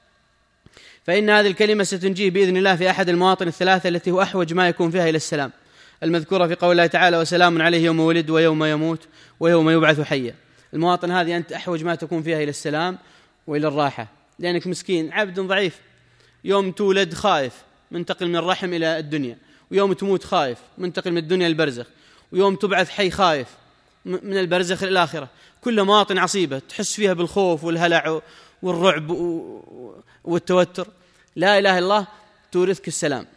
فإن هذه الكلمة ستنجيه بإذن الله في أحد المواطن الثلاثة التي هو أحوج ما يكون فيها إلى السلام المذكورة في قول الله تعالى وسلام عليه يوم ولد ويوم يموت ويوم يبعث حيا. المواطن هذه أنت أحوج ما تكون فيها إلى السلام وإلى الراحة، لأنك مسكين عبد ضعيف، يوم تولد خائف منتقل من الرحم إلى الدنيا، ويوم تموت خائف منتقل من الدنيا للبرزخ، ويوم تبعث حي خائف من البرزخ إلى الآخرة. كل مواطن عصيبة تحس فيها بالخوف والهلع والرعب والتوتر. لا إله إلا الله تورثك السلام.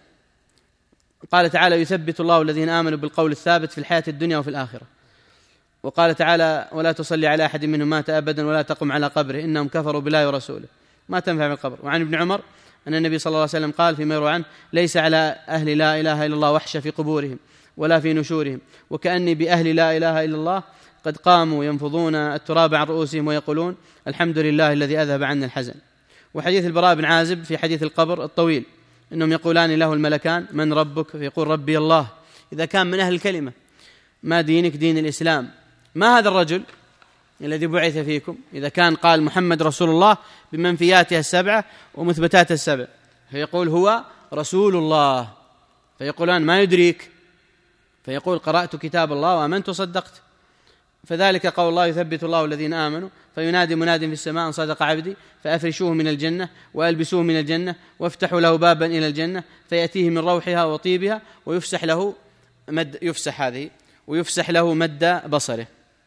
قال تعالى يثبت الله الذين آمنوا بالقول الثابت في الحياة الدنيا وفي الآخرة. وقال تعالى ولا تصلي على أحد منهم مات أبدا ولا تقم على قبره إنهم كفروا بالله ورسوله. ما تنفع في القبر. وعن ابن عمر أن النبي صلى الله عليه وسلم قال فيما يروى عنه ليس على أهل لا إله إلا الله وحشة في قبورهم ولا في نشورهم وكأني بأهل لا إله إلا الله قد قاموا ينفضون التراب عن رؤوسهم ويقولون الحمد لله الذي أذهب عنا الحزن. وحديث البراء بن عازب في حديث القبر الطويل إنهم يقولان له الملكان من ربك فيقول ربي الله. إذا كان من أهل الكلمة ما دينك دين الإسلام ما هذا الرجل الذي بعث فيكم؟ إذا كان قال محمد رسول الله بمنفياتها السبعة ومثبتاتها السبع فيقول هو رسول الله، فيقولان ما يدريك فيقول قرأت كتاب الله وآمنت وصدقت. فذلك قول الله يثبت الله الذين آمنوا فينادي مناد في السماء أن صدق عبدي فأفرشوه من الجنة وألبسوه من الجنة وافتحوا له بابا إلى الجنة فيأتيه من روحها وطيبها ويفسح له مد يفسح هذه ويفسح له مد بصره.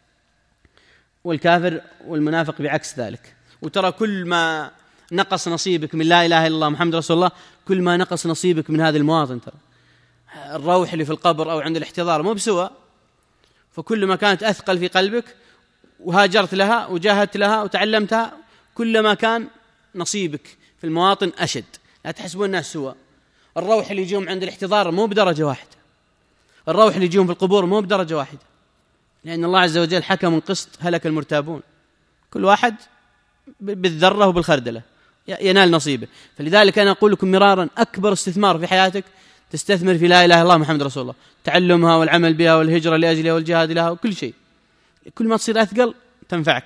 والكافر والمنافق بعكس ذلك. وترى كل ما نقص نصيبك من لا إله إلا الله محمد رسول الله كل ما نقص نصيبك من هذه المواطن. ترى الروح اللي في القبر أو عند الاحتضار مو بسوى، فكل ما كانت أثقل في قلبك وهاجرت لها وجاهدت لها وتعلمتها كلما كان نصيبك في المواطن أشد. لا تحسبون الناس سوى. الروح اللي يجيهم عند الاحتضار مو بدرجة واحدة، الروح اللي يجيهم في القبور مو بدرجة واحدة، لأن الله عز وجل حكم قسط هلك المرتابون. كل واحد بالذرة وبالخردلة ينال نصيبه. فلذلك أنا أقول لكم مرارا أكبر استثمار في حياتك تستثمر في لا إله إلا الله محمد رسول الله، تعلمها والعمل بها والهجرة لأجلها والجهاد لها وكل شيء. كل ما تصير أثقل تنفعك.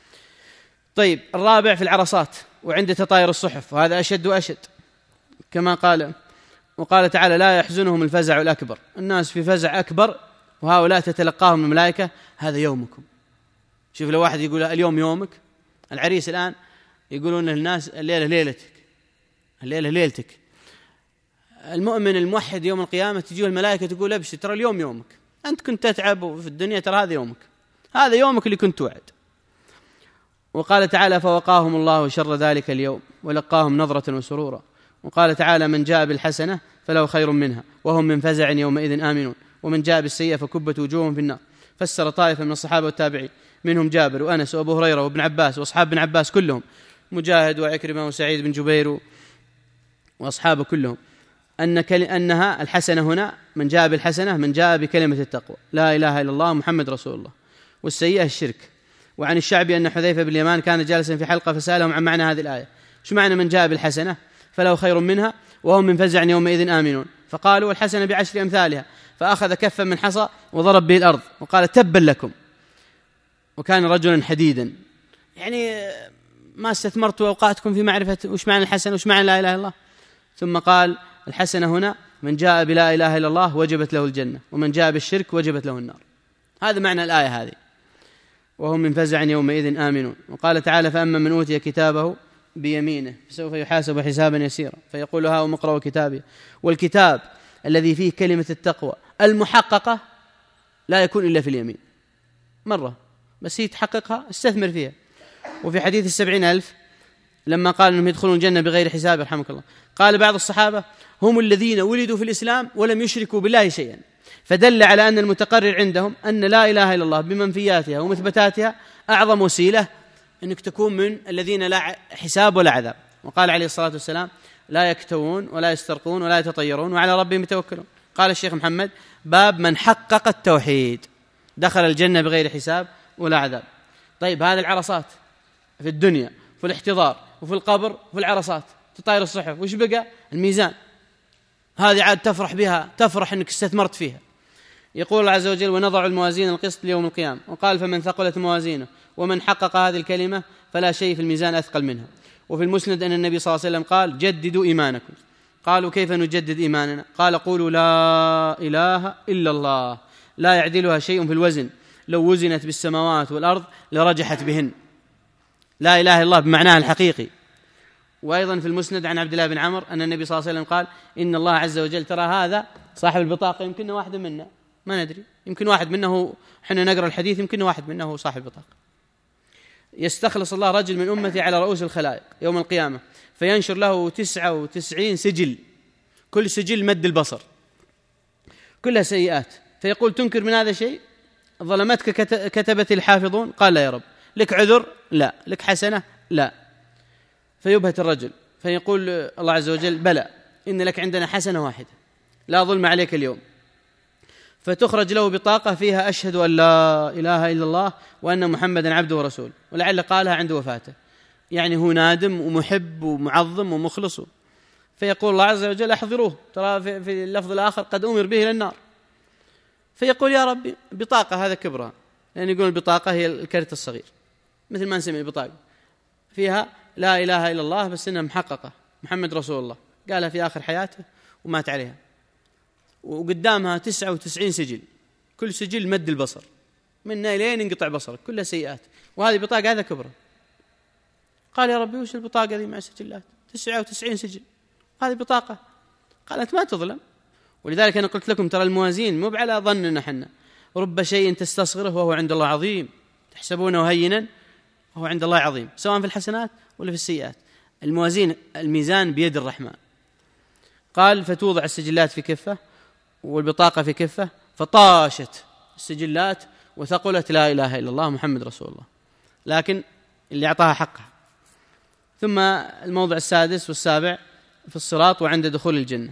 طيب الرابع في العرصات وعند تطاير الصحف، وهذا أشد وأشد كما قال وقال تعالى لا يحزنهم الفزع الأكبر. الناس في فزع أكبر وهؤلاء تتلقاهم الملائكة هذا يومكم. شوف لو واحد يقول اليوم يومك، العريس الآن يقولون للناس الليلة ليلتك، الليلة ليلتك. المؤمن الموحد يوم القيامة تجيه الملائكة تقول أبشر ترى اليوم يومك، أنت كنت تتعب في الدنيا، ترى هذا يومك، هذا يومك اللي كنت توعد. وقال تعالى فوقاهم الله شر ذلك اليوم ولقاهم نظرة وسرورا. وقال تعالى من جاء بالحسنة فله خير منها وهم من فزع يومئذ آمنون ومن جاء بالسيئة فكبت وجوههم في النار. فسر طائفة من الصحابة والتابعين منهم جابر وأنس وأبو هريرة وابن عباس وأصحاب ابن عباس كلهم، مجاهد وعكرمة وسعيد بن جبير وأصحابه كلهم، أن أنها الحسنة هنا من جاء بالحسنة من جاء بكلمة التقوى لا إله إلا الله محمد رسول الله، والسيئة الشرك. وعن الشعبي أن حذيفة بن اليمان كان جالسا في حلقة فسألهم عن معنى هذه الآية، شو معنى من جاء بالحسنة فله خير منها وهم من فزع يومئذ آمنون؟ فقالوا الحسنة بعشر أمثالها، فأخذ كفا من حصى وضرب به الأرض وقال تبا لكم. وكان رجلا حديدا، يعني ما استثمرت أوقاتكم في معرفة وش معنى الحسنة وش معنى لا إله إلا الله. ثم قال الحسنة هنا من جاء بلا إله إلا الله وجبت له الجنة ومن جاء بالشرك وجبت له النار. هذا معنى الآية هذه، وهم من فزع يومئذ آمنون. وقال تعالى فأما من أوتي كتابه بيمينه فسوف يحاسب حسابا يسيرا فيقول ها اقرأوا كتابي. والكتاب الذي فيه كلمة التقوى المحققة لا يكون إلا في اليمين مرة بس هي تحققها استثمر فيها. وفي حديث السبعين ألف لما قال أنهم يدخلون الجنة بغير حساب رحمك الله، قال بعض الصحابة هم الذين ولدوا في الإسلام ولم يشركوا بالله شيئا، فدل على أن المتقرر عندهم أن لا إله إلا الله بمنفياتها ومثبتاتها أعظم وسيلة أنك تكون من الذين لا حساب ولا عذاب. وقال عليه الصلاة والسلام لا يكتوون ولا يسترقون ولا يتطيرون وعلى ربهم يتوكلون. قال الشيخ محمد باب من حقق التوحيد دخل الجنة بغير حساب ولا عذاب. طيب هذه العرصات في الدنيا في الاحتضار وفي القبر وفي العرصات تطاير الصحف، وش بقى؟ الميزان، هذه عاد تفرح بها، تفرح أنك استثمرت فيها. يقول الله عز وجل ونضع الموازين القسط ليوم القيامة. وقال فمن ثقلت موازينه ومن حقق هذه الكلمة فلا شيء في الميزان أثقل منها. وفي المسند أن النبي صلى الله عليه وسلم قال جددوا إيمانكم. قالوا كيف نجدد إيماننا؟ قال قولوا لا إله إلا الله لا يعدلها شيء في الوزن، لو وزنت بالسماوات والأرض لرجحت بهن. لا إله إلا الله بمعناها الحقيقي. وأيضا في المسند عن عبد الله بن عمر أن النبي صلى الله عليه وسلم قال إن الله عز وجل ترى هذا صاحب البطاقة يمكن واحد منا ما ندري، يمكن واحد منه حين نقرأ الحديث يمكن واحد منه صاحب البطاقة، يستخلص الله رجل من أمتي على رؤوس الخلائق يوم القيامة فينشر له تسعة وتسعين سجل، كل سجل مد البصر كلها سيئات، فيقول تنكر من هذا شيء؟ ظلمتك كتبت الحافظون؟ قال لا يا رب. لك عذر؟ لا. لك حسنة؟ لا. فيبهت الرجل فيقول الله عز وجل بلى إن لك عندنا حسنة واحدة لا ظلم عليك اليوم. فتخرج له بطاقة فيها أشهد أن لا إله إلا الله وأن محمدا عبده ورسوله، ولعل قالها عند وفاته، يعني هو نادم ومحب ومعظم ومخلص. فيقول الله عز وجل أحضروه، ترى في اللفظ الآخر قد أمر به إلى النار. فيقول يا ربي بطاقة هذا كبرها، لأن يقول البطاقة هي الكرت الصغير مثل ما نسمي البطاقة، فيها لا إله إلا الله بس إنها محققة محمد رسول الله، قالها في آخر حياته ومات عليها، وقدامها تسعة وتسعين سجل كل سجل مد البصر من إلين ينقطع بصرك كلها سيئات، وهذه بطاقة هذا كبرها. قال يا ربي وش البطاقة ذي مع سجلات؟ تسعة وتسعين سجل هذه بطاقة. قال أنت ما تظلم. ولذلك أنا قلت لكم ترى الموازين مو على ظننا حنا، رب شيء تستصغره وهو عند الله عظيم، تحسبونه هينا وهو عند الله عظيم، سواء في الحسنات ولا في السيئات. الموازين الميزان بيد الرحمن. قال فتوضع السجلات في كفة والبطاقة في كفة، فطاشت السجلات وثقلت لا إله إلا الله محمد رسول الله، لكن اللي أعطاها حقها. ثم الموضع السادس والسابع في الصراط وعند دخول الجنة.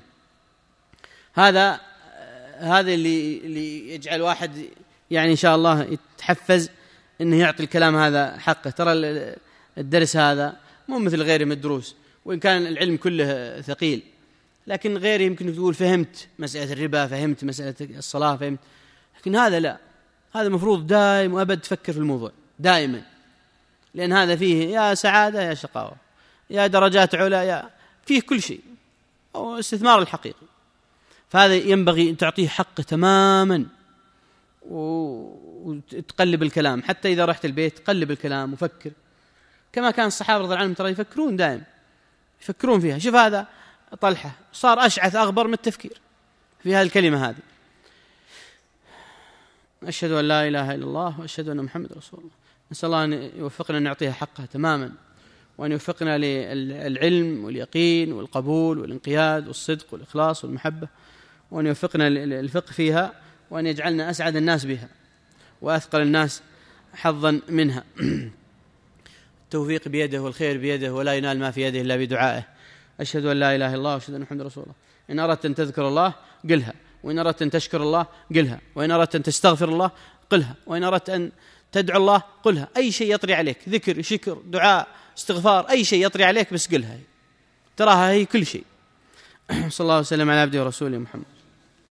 هذا هذا اللي اللي يجعل واحد يعني إن شاء الله يتحفز إنه يعطي الكلام هذا حقه. ترى الدرس هذا مو مثل غيره من الدروس، وإن كان العلم كله ثقيل، لكن غيره يمكن تقول فهمت مسألة الربا، فهمت مسألة الصلاة، فهمت، لكن هذا لا، هذا مفروض دائم وأبد تفكر في الموضوع دائما، لأن هذا فيه يا سعادة يا شقاوة، يا درجات علا، يا فيه كل شيء، أو استثمار الحقيقي. فهذا ينبغي أن تعطيه حقه تماما، وتقلب الكلام، حتى إذا رحت البيت قلب الكلام وفكر، كما كان الصحابة رضي الله عنهم ترى يفكرون دائم، يفكرون فيها. شوف هذا طلحة صار أشعث أغبر من التفكير في هذه الكلمة هذه، أشهد أن لا إله إلا الله وأشهد أن محمد رسول الله. نسأل الله أن يوفقنا أن نعطيها حقها تماما، وأن يوفقنا للعلم واليقين والقبول والانقياد والصدق والإخلاص والمحبة، وأن يوفقنا للفقه فيها، وأن يجعلنا أسعد الناس بها وأثقل الناس حظا منها. التوفيق بيده والخير بيده، ولا ينال ما في يده إلا بدعائه. أشهد أن لا إله إلا الله وأشهد أن محمد رسول الله. إن أردت أن تذكر الله قلها، وإن أردت أن تشكر الله قلها، وإن أردت أن تستغفر الله قلها، وإن أردت أن تدعو الله قلها. أي شيء يطري عليك، ذكر، شكر، دعاء، استغفار، أي شيء يطري عليك بس قلها، تراها هي كل شيء. صلى الله وسلم على عبده ورسوله محمد.